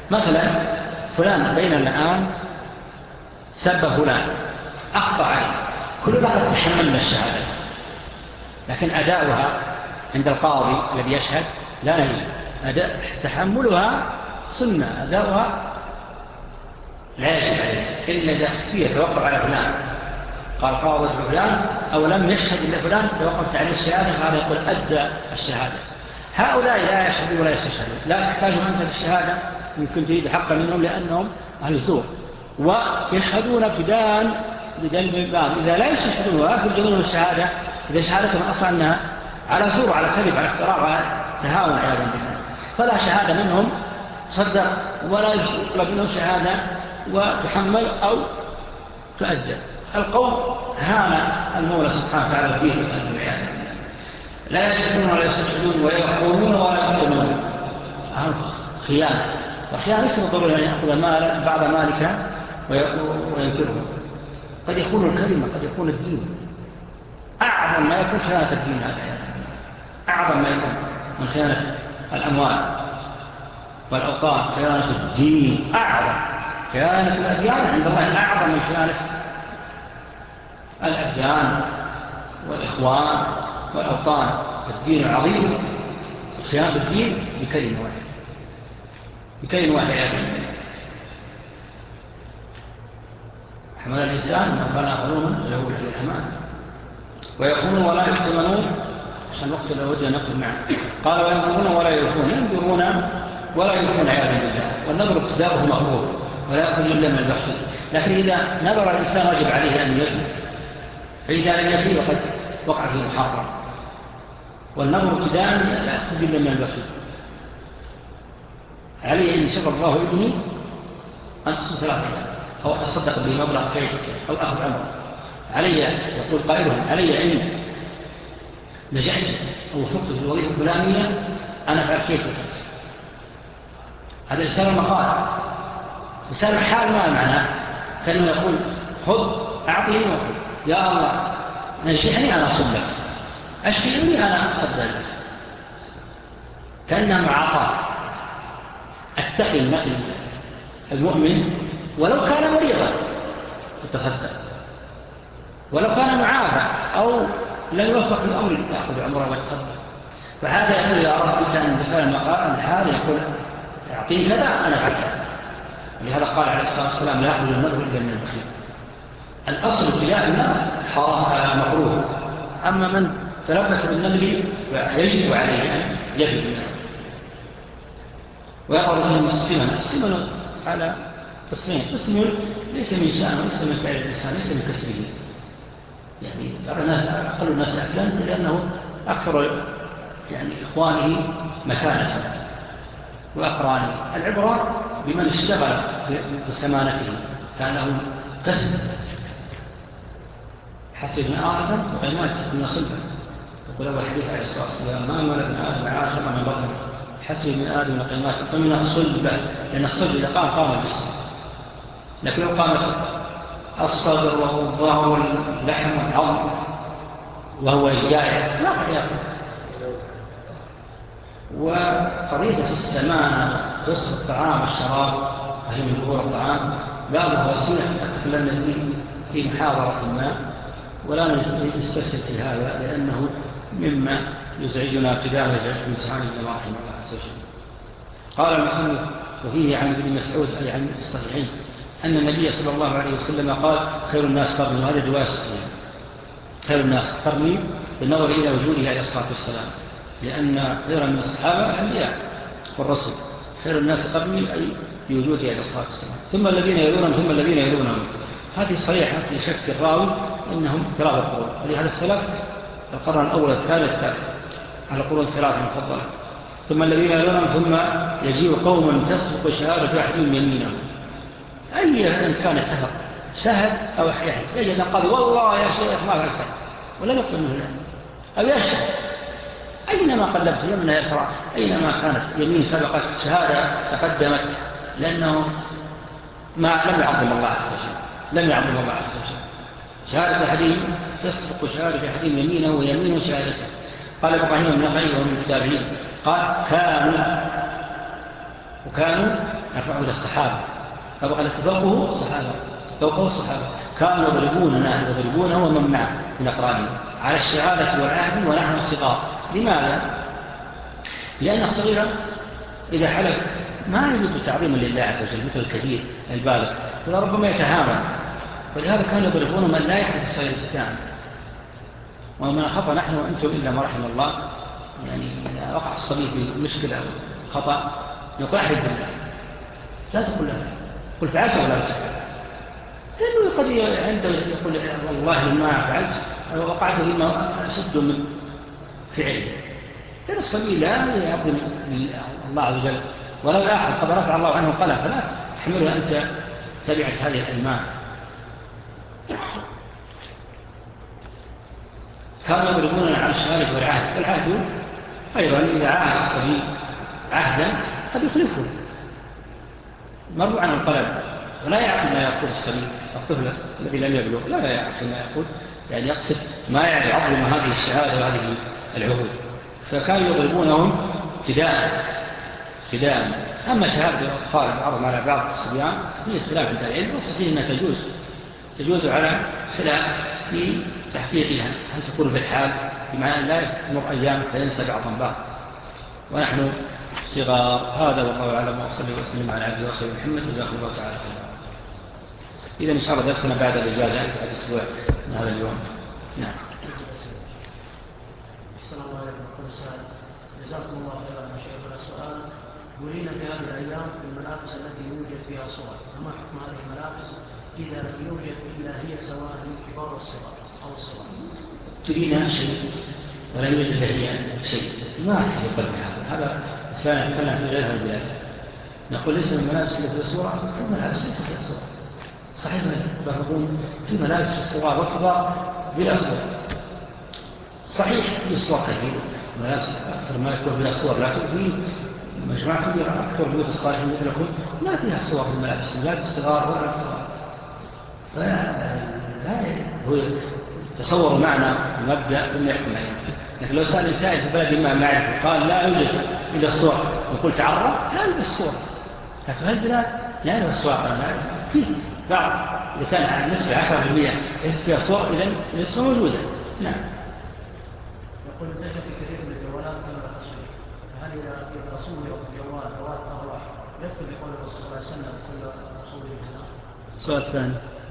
مثلا فلان بيننا الآن سب فلان أخطأ عليه كلنا قد تحملنا الشهادة، لكن أداؤها عند القاضي الذي يشهد لا يجب. أداء تحملها سنة، أداؤها لا يجب عليه إلا إذا فيه توقع على فلان، قال قاضي فلان أو لم يشهد إلا فلان توقفت عليه الشهادة، فهذا يقول أدى الشهادة. هؤلاء لا يشهدون ولا يستشهدون، لا تحتاجوا أنت بالشهادة يمكن تريد حقا منهم لأنهم أهل الزور، ويشهدون ابتداء بدلب البعض. إذا لا يستشهدون ولا يخرجون الشهادة، إذا شهادتهم أصلا أنها على زور، على كذب، على اختراع، على تهاون عياذا بالله، فلا شهادة منهم صدق ولا يطلب منهم شهادة وتحمل أو تؤدى. القول هان المولى سبحانه وتعالى فيه العياذ، لا يشهدون ولا يستشهدون ويقولون ولا يقتلون، خيانة. وخيانة ليس بالضرورة أن يأخذ مال بعض مالك وينكره، قد يكون الكلمة، قد يكون الدين. أعظم ما يكون خيانة الدين، هذا أعظم ما يكون من خيانة الأموال والأوطان، خيانة الدين أعظم. خيانة الأديان عند الله أعظم من خيانة الأديان والإخوان والأوطان. الدين العظيم، خيانة الدين بكلمة واحدة، بكلمة واحدة يعني. حمل الإنسان ما كان أخذونا له في الأمان ويخونون ولا يحتمنون، عشان الوقت اللي ودي نقل معه. قال وينظرون ولا يوفون، ينظرون ولا يوفون عياذا بالله، والنظر ابتداؤه مقبول ولا يأخذ إلا من البحث. لكن إذا نظر الإنسان واجب عليه أن يفي، فإذا لم يفي وقد وقع فيه محرم. والنظر ابتداء لا يأخذ إلا من البحث. عليه أن شفر الله ابني أن أصل ثلاثة أو أتصدق بمبلغ كيف أو أخذ عمره. علي، يقول قائلهم، علي أن نجحت أو فقت في الوظيفة الفلانية أنا أفعل كيف وكيف. هذا لسان المقال، لسان الحال ما معناه، كأنه يقول خذ أعطيني وخذ، يا الله نجحني أنا أصل لك، أشفيني أنا أصدق لك. كأنها معاطاة. أتقي المؤمن ولو كان مريضا يتصدق، ولو كان معافى أو لم يوفق الأمر يأخذ عمره ويتصدق. فهذا يقول يا رب أنت أن بسال المقال الحال، يقول أعطيني كذا أنا فعل. ولهذا قال عليه الصلاة والسلام لا يأخذ النذر إلا من البخيل. الأصل ابتلاء النار حرام مكروه، أما من تلبس بالنذر فيجب عليه أن يجب منه. ويقول لهم السمن، السمن على قسمين، قسم ليس من شأنه، ليس من فعل الإنسان، ليس من كسبه. يعني ترى الناس أقل الناس أكلا لأنه أكثر يعني إخوانه مكانة وأقرانه. العبرة بمن اشتغل بسمانته كأنه كسب. حسبنا آدم وقيمات من صلبا، يقول أول حديث عليه الصلاة والسلام ما مل ابن آدم عاشر من بطن حسب من آدم وقيمات ومن صلبا، لأن الصلب إذا قام قام الجسم، لكن لو قامت الصدر والظهر واللحم والعظم وهو الجائع ما قد يأكل. وقضية السمانة قصة الطعام والشراب وهي من ظهور الطعام بابها وسيلة تكفلنا فيه في محاضرة ما، ولا نستسل في هذا لأنه مما يزعجنا ابتداء ويزعج من سبحانه الله رحمه الله عز وجل. قال المصنف وفيه عن ابن مسعود أي عن الصحيحين أن النبي صلى الله عليه وسلم قال خير الناس قرني، وهذا رواية صحيحة، خير الناس قرني بالنظر إلى وجوده عليه الصلاة والسلام، لأن غير من الصحابة الأنبياء والرسل. خير الناس قرني أي بوجوده عليه الصلاة والسلام، ثم الذين يلونهم ثم الذين يلونهم. هذه صريحة في شك الراوي إنهم ثلاثة قرون، ولهذا السلف القرن الأول الثالث على قرون ثلاثة مفضلة. ثم الذين يلونهم ثم يجيء قوم تسبق شهادة أحدهم يمينهم، أي كان اتفق شهد أو أحيان يجد قال والله يا شيخ ما فعل شيء ولم يقل منه لا، أو يشهد أينما قلبت يمنى يسرع، أينما كانت يمين سبقت شهادة تقدمت، لأنه ما لم يعظم الله عز وجل، لم يعظم الله عز وجل. شهادة أحدهم تسبق شهادة أحدهم يمينه ويمينه شهادته. قال إبراهيم بن نخعي وهو من التابعين قال كانوا وكانوا يرفعوا إلى الصحابة، فبقى اتفاقه الصحابة فوق الصحابة كانوا يضربوننا يضربونه ومن معه من أقرانهم على الشهادة والعهد ونحن صغار. لماذا؟ لأن الصغير إذا حلف ما يجب تعظيما لله عز وجل مثل الكبير البالغ وربما يتهاون، ولهذا كانوا يضربون من لا يحدث الصغير الإسلام. وما خطأ نحن وأنتم إلا ما رحم الله، يعني إذا وقع الصبي في مشكلة أو خطأ نقول أحد بالله، لا تقول له قل فعلت ولا تفعل، لأنه قد عنده يقول والله ما فعلت وقعت لما أشد من فعله. لأن الصبي لا يعظم الله عز وجل ولا يلاحظ قد رفع الله عنه قلم، فلا تحمله أنت تبعت هذه الألمان. كانوا يضربوننا على الشهادة والعهد، والعهد أيضا إذا عاهد الصبي عهدا قد يخلفه مروا عن القلم، ولا يعقل ما يقول الصبي الطفل الذي لم يبلغ لا يعقل ما يقول، يعني يقصد ما يعظم هذه الشهادة وهذه العهود. فكانوا يضربونهم ابتداء ابتداء. أما شهادة الأطفال بعضهم على بعض الصبيان هي خلاف عند العلم، وصفيه أنها تجوز تجوز على خلاف في تحقيقها، هل تكون في الحال بمعنى لا تمر أيام فينسى بعضهم بعض ونحن صغار. هذا والله أعلم، وصلي وسلم على عبد ورسول محمد جزاكم الله تعالى. إذا إن شاء الله درسنا بعد الإجازة بعد أسبوع من هذا اليوم. نعم. أحسن الله عليكم. جزاكم الله خيرا يا شيخنا. السؤال: يرينا في هذه الأيام في المنافس التي يوجد فيها صور، فما حكم هذه المنافس إذا لم يوجد إلا هي سواء الكبار والصغار أو الصغار؟ ترينا شيء ولم يوجد هي شيء، ما يحب هذا هذا السؤال يتكلم في غير البلاد. نقول ليس من الملابس اللي في الصورة، في ملابس ليس في الصورة. صحيح نقول في ملابس الصغار والكبار بلا صور. صحيح في صور كثيرة، ملابس أكثر ما يكون بلا صور، لكن في مجموعة كبيرة أكثر بيوت الصالحين مثلكم ما فيها صور في الملابس، الملابس الصغار ولا الكبار. لا هو تصور معنى مبدأ لم يحكم عليه. لكن لو سأل الإنسان في بلد ما معرفه قال لا يوجد إلا الصور، يقول تعرف لا يوجد الصور. لكن هالبلاد لا يوجد الصور، فيه بعض إذا كان عن نسبة عشرة بالمئة ليس فيها صور، إذن الصور موجودة. نعم. يقول انتشر في كثير من الجوالات كما التصوير، فهل إذا صور الجوال جوال أرواح يدخل بقول الرسول صلى الله عليه وسلم كل صور الإسلام؟ السؤال الثاني: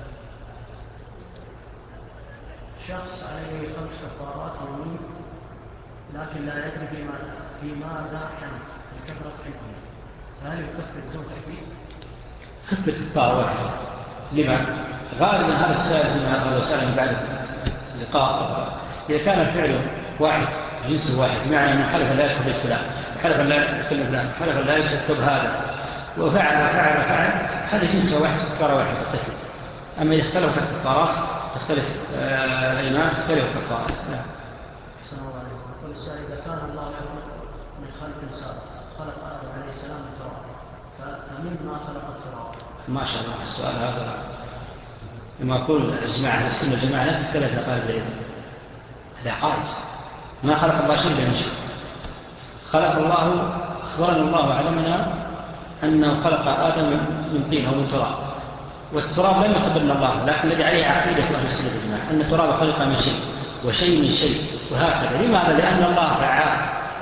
شخص عليه خمس كفارات يمين لكن لا يدري فيما في ماذا حنث لكثرة حنثه، فهل يكفر بدون تحديد؟ كفر كفارة واحدة. لما؟ غالبا هذا السائل من هذا السائل من بعد اللقاء إذا كان الفعل واحد جنس واحد، بمعنى أنه حلف لا يكتب فلان، حلف لا يكتب فلان، حلف لا يكتب هذا، وفعل وفعل وفعل، هذا جنس واحد كفارة واحدة تكفي. أما إذا اختلفت الكفارات تختلف الإيمان تختلف الكفارات. نعم. السلام عليكم. يقول السائل: إذا كان الله يخلق من خلق سابق خلق آدم عليه السلام من تراب، فمما خلق التراب؟ ما شاء الله السؤال هذا لما أقول الجماعة أهل السنة والجماعة لا تختلف لطالب العلم، هذا عقائد. ما خلق الله شيء بين شيء. خلق الله، أخبرنا الله علمنا أنه خلق آدم من طين أو من تراب، والتراب لم يخبر الله، لكن الذي عليه عقيدة أهل السنة والجماعة أن التراب خلق من شيء وشيء من شيء وهكذا. لماذا؟ لأن الله فعال،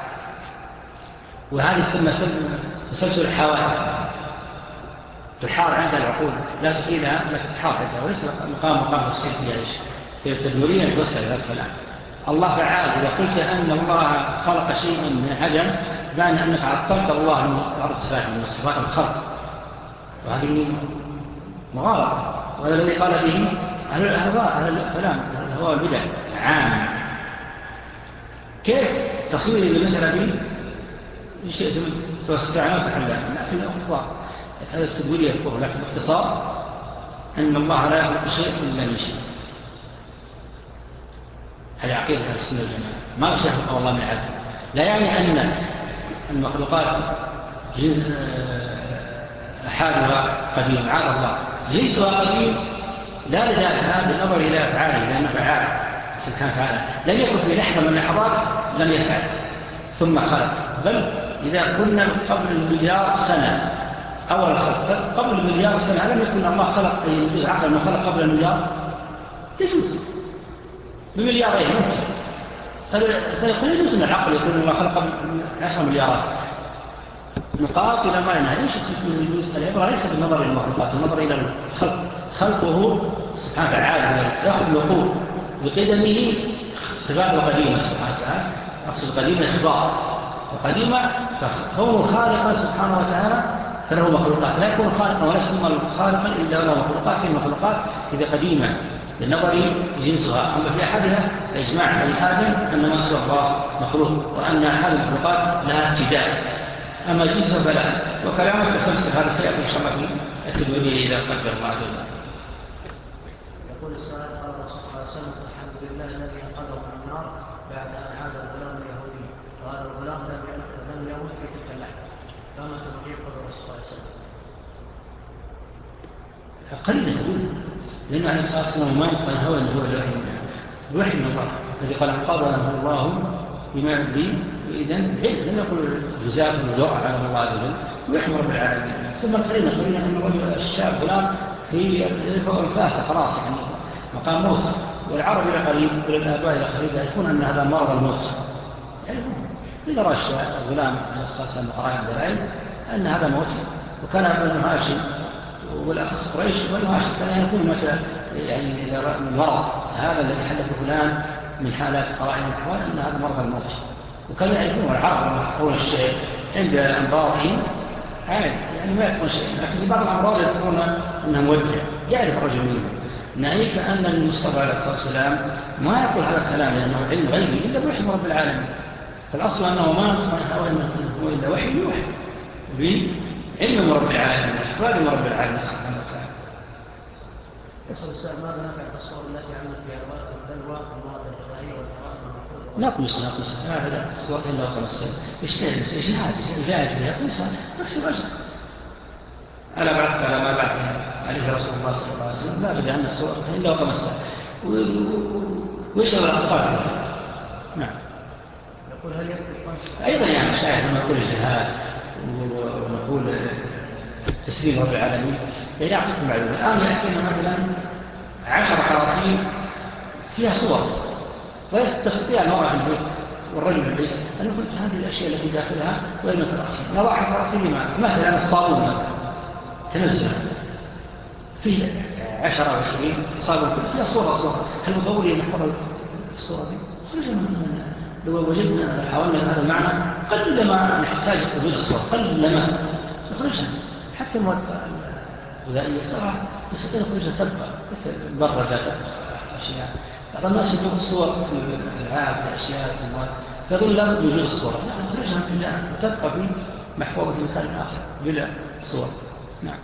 وهذه السنة تسلسل الحوادث تحار عند العقول، لا تقيلها لا تتحار عندها، وليس مقام مقام تفسير فيها إيش في التدمرين توسع هذا الكلام. الله فعال. إذا قلت أن الله خلق شيئا من عدم بأن أنك عطلت الله من بعض الصفات من الصفات الخلق، وهذه مغالطة. وهذا الذي قال به أهل الأهواء أهل الكلام الهواء البدع عام. كيف تصوير المسألة دي شيء توسعنا وتحلها؟ لكن الأخبار هذا التدوير يذكره، لكن باختصار أن الله لا يخلق شيء إلا من شيء. هذه عقيدة أهل السنة والجماعة. ما يخلق الله من عدل، لا يعني أن المخلوقات حالها قديم، عاد الله جنسها قديم لا لذاتها بالنظر إلى أفعاله، لأنه فعال سبحانه وتعالى لم يكن في لحظة من اللحظات لم يفعل ثم خلق، بل إذا كنا قبل المليار سنة أول الخلق قبل المليار سنة لم يكن الله خلق أي جزء عقل أنه خلق قبل المليار تجوز بمليارين ممكن سيقول يجوز أن العقل يقول الله خلق قبل عشر مليارات نقاط إلى ما ينهى. ليش تكون يجوز؟ العبرة ليس بالنظر إلى المخلوقات، النظر إلى الخلق. خلقه سبحانه وتعالى يخلق بقدمه صفات القديمة سبحانه وتعالى. أقصد قديمة إخبار وقديمة فكونه خالقا سبحانه وتعالى فله مخلوقات، لا يكون خالقا ولا يسمى خالقا إلا له مخلوقات. في المخلوقات إذا قديمة بالنظر جنسها، أما في أحدها إجماع بني آدم أن ما سوى الله مخلوق وأن هذه المخلوقات لها ابتداء، أما جنسها فلا. وكلامك تفسر هذا سيأتي إن شاء الله في التدوينية إذا قدر ما أدوه. يقول السؤال قال الرسول صلى الله عليه وسلم الحمد لله الذي انقذه من النار بعد أن عاد الغلام اليهودي، قال الغلام لم يمت في تلك اللحظة، فما تنجيب قول الرسول صلى الله عليه وسلم؟ قليل تقول لأن عليه الصلاة والسلام ما يصنع هو أنه هو الوحي الوحي من الله الذي قال انقذه الله بما يبدي. وإذن لم يقول جزاء ودعاء على الله عز وجل ويحمي رب العالمين. ثم قلنا قلنا أن الرجل الشاب فلان في الفاسة خلاص يعني مقام موت، والعرب إلى قريب وللآباء إلى قريب يعرفون أن هذا مرض الموت. يعرفون إذا رأى الغلام عليه الصلاة والسلام قرائن الدلائل أن هذا موت. وكان ابن هاشم والأخص قريش وابن هاشم كان يكون مثلا يعني إذا رأى المرض هذا الذي حدث فلان من حالات قرائن الأحوال أن هذا مرض الموت. وكانوا يعرفون العرب لما يحقون الشيء عند أمراضهم عادي يعني ما يكون شيء، لكن في بعض الأمراض يذكرون أنها موجه يعرف الرجل منه. ناهيك أن المصطفى عليه الصلاة والسلام ما يقول هذا الكلام لأنه علم غيبي إلا بوحي رب العالمين. فالأصل أنه ما هو إلا وحي يوحي بعلم رب العالمين وإخبار من رب العالمين سبحانه وتعالى. يسأل السؤال ماذا نفعل الصور التي عملت بها البلوى المواد الغذائية والفوائد والمفروض؟ نقص نقص هذا صورة الله خمس سنين إشكال إجهاد إجهاد فيها قصة نفس الأجر على بعث على ما بعث عليه رسول الله صلى الله عليه وسلم لا بد أن الصورة إلا خمس سنين ويشعر الأطفال. نعم. يقول هل يكفي أيضا يعني شاهد لما نقول الجهاد ونقول تسليم رب العالمين يعني أعطيكم معلومة. الآن يأتينا مثلا عشر قراطين فيها صور ويستطيع المرأة في البيت والرجل في البيت أن يقول هذه الأشياء التي داخلها وإلى قراطين نضع قراطين لما مثلا الصابون تنزل فيه عشرة أو عشرين صابون فيها صورة صورة. هل مطور ينحفظ الصورة دي؟ خرجنا من لو وجدنا حاولنا هذا المعنى قل ما نحتاج وجود الصور قل ما نخرجها حتى المواد الغذائية صراحة نستطيع نخرجها تبقى البردة أشياء. بعض الناس يجب الصور في الألعاب في الأشياء في المواد فيقول لا بد وجود الصور لا نخرجها في الله وتبقى في محفوظة في مكان آخر بلا صور. نعم.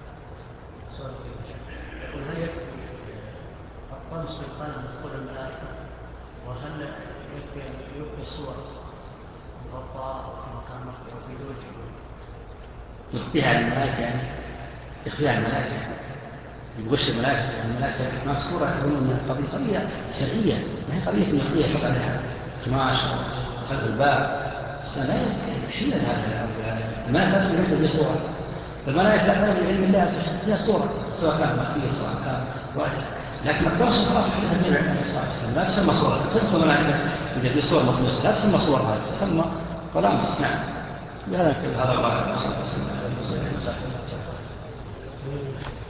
يقول هل يكفي الطمس في القلم دخول الملائكة وهل يكفي يكفي الصور مغطاة في مكان مخفي أو في دوج يخفيها الملائكة يعني يخفيها الملائكة يغش الملائكة الملائكة ما صورة تقولون من قضية قضية شرعية ما هي قضية يخفيها يحط عليها كماش وخلف الباب لا يحيل هذا الملائكة تدخل ليس بصورة فالملائكة لا تنبي بعلم الله هي صورة سواء كانت مخفية سواء كانت واحدة لكن الدرس خلاص حديث النبي عليه الصلاة والسلام لا تسمى صورة تدخل ملائكة إذا في صور مطلسة لا تسمى صورة هذه تسمى طلامس. نعم. هذا الله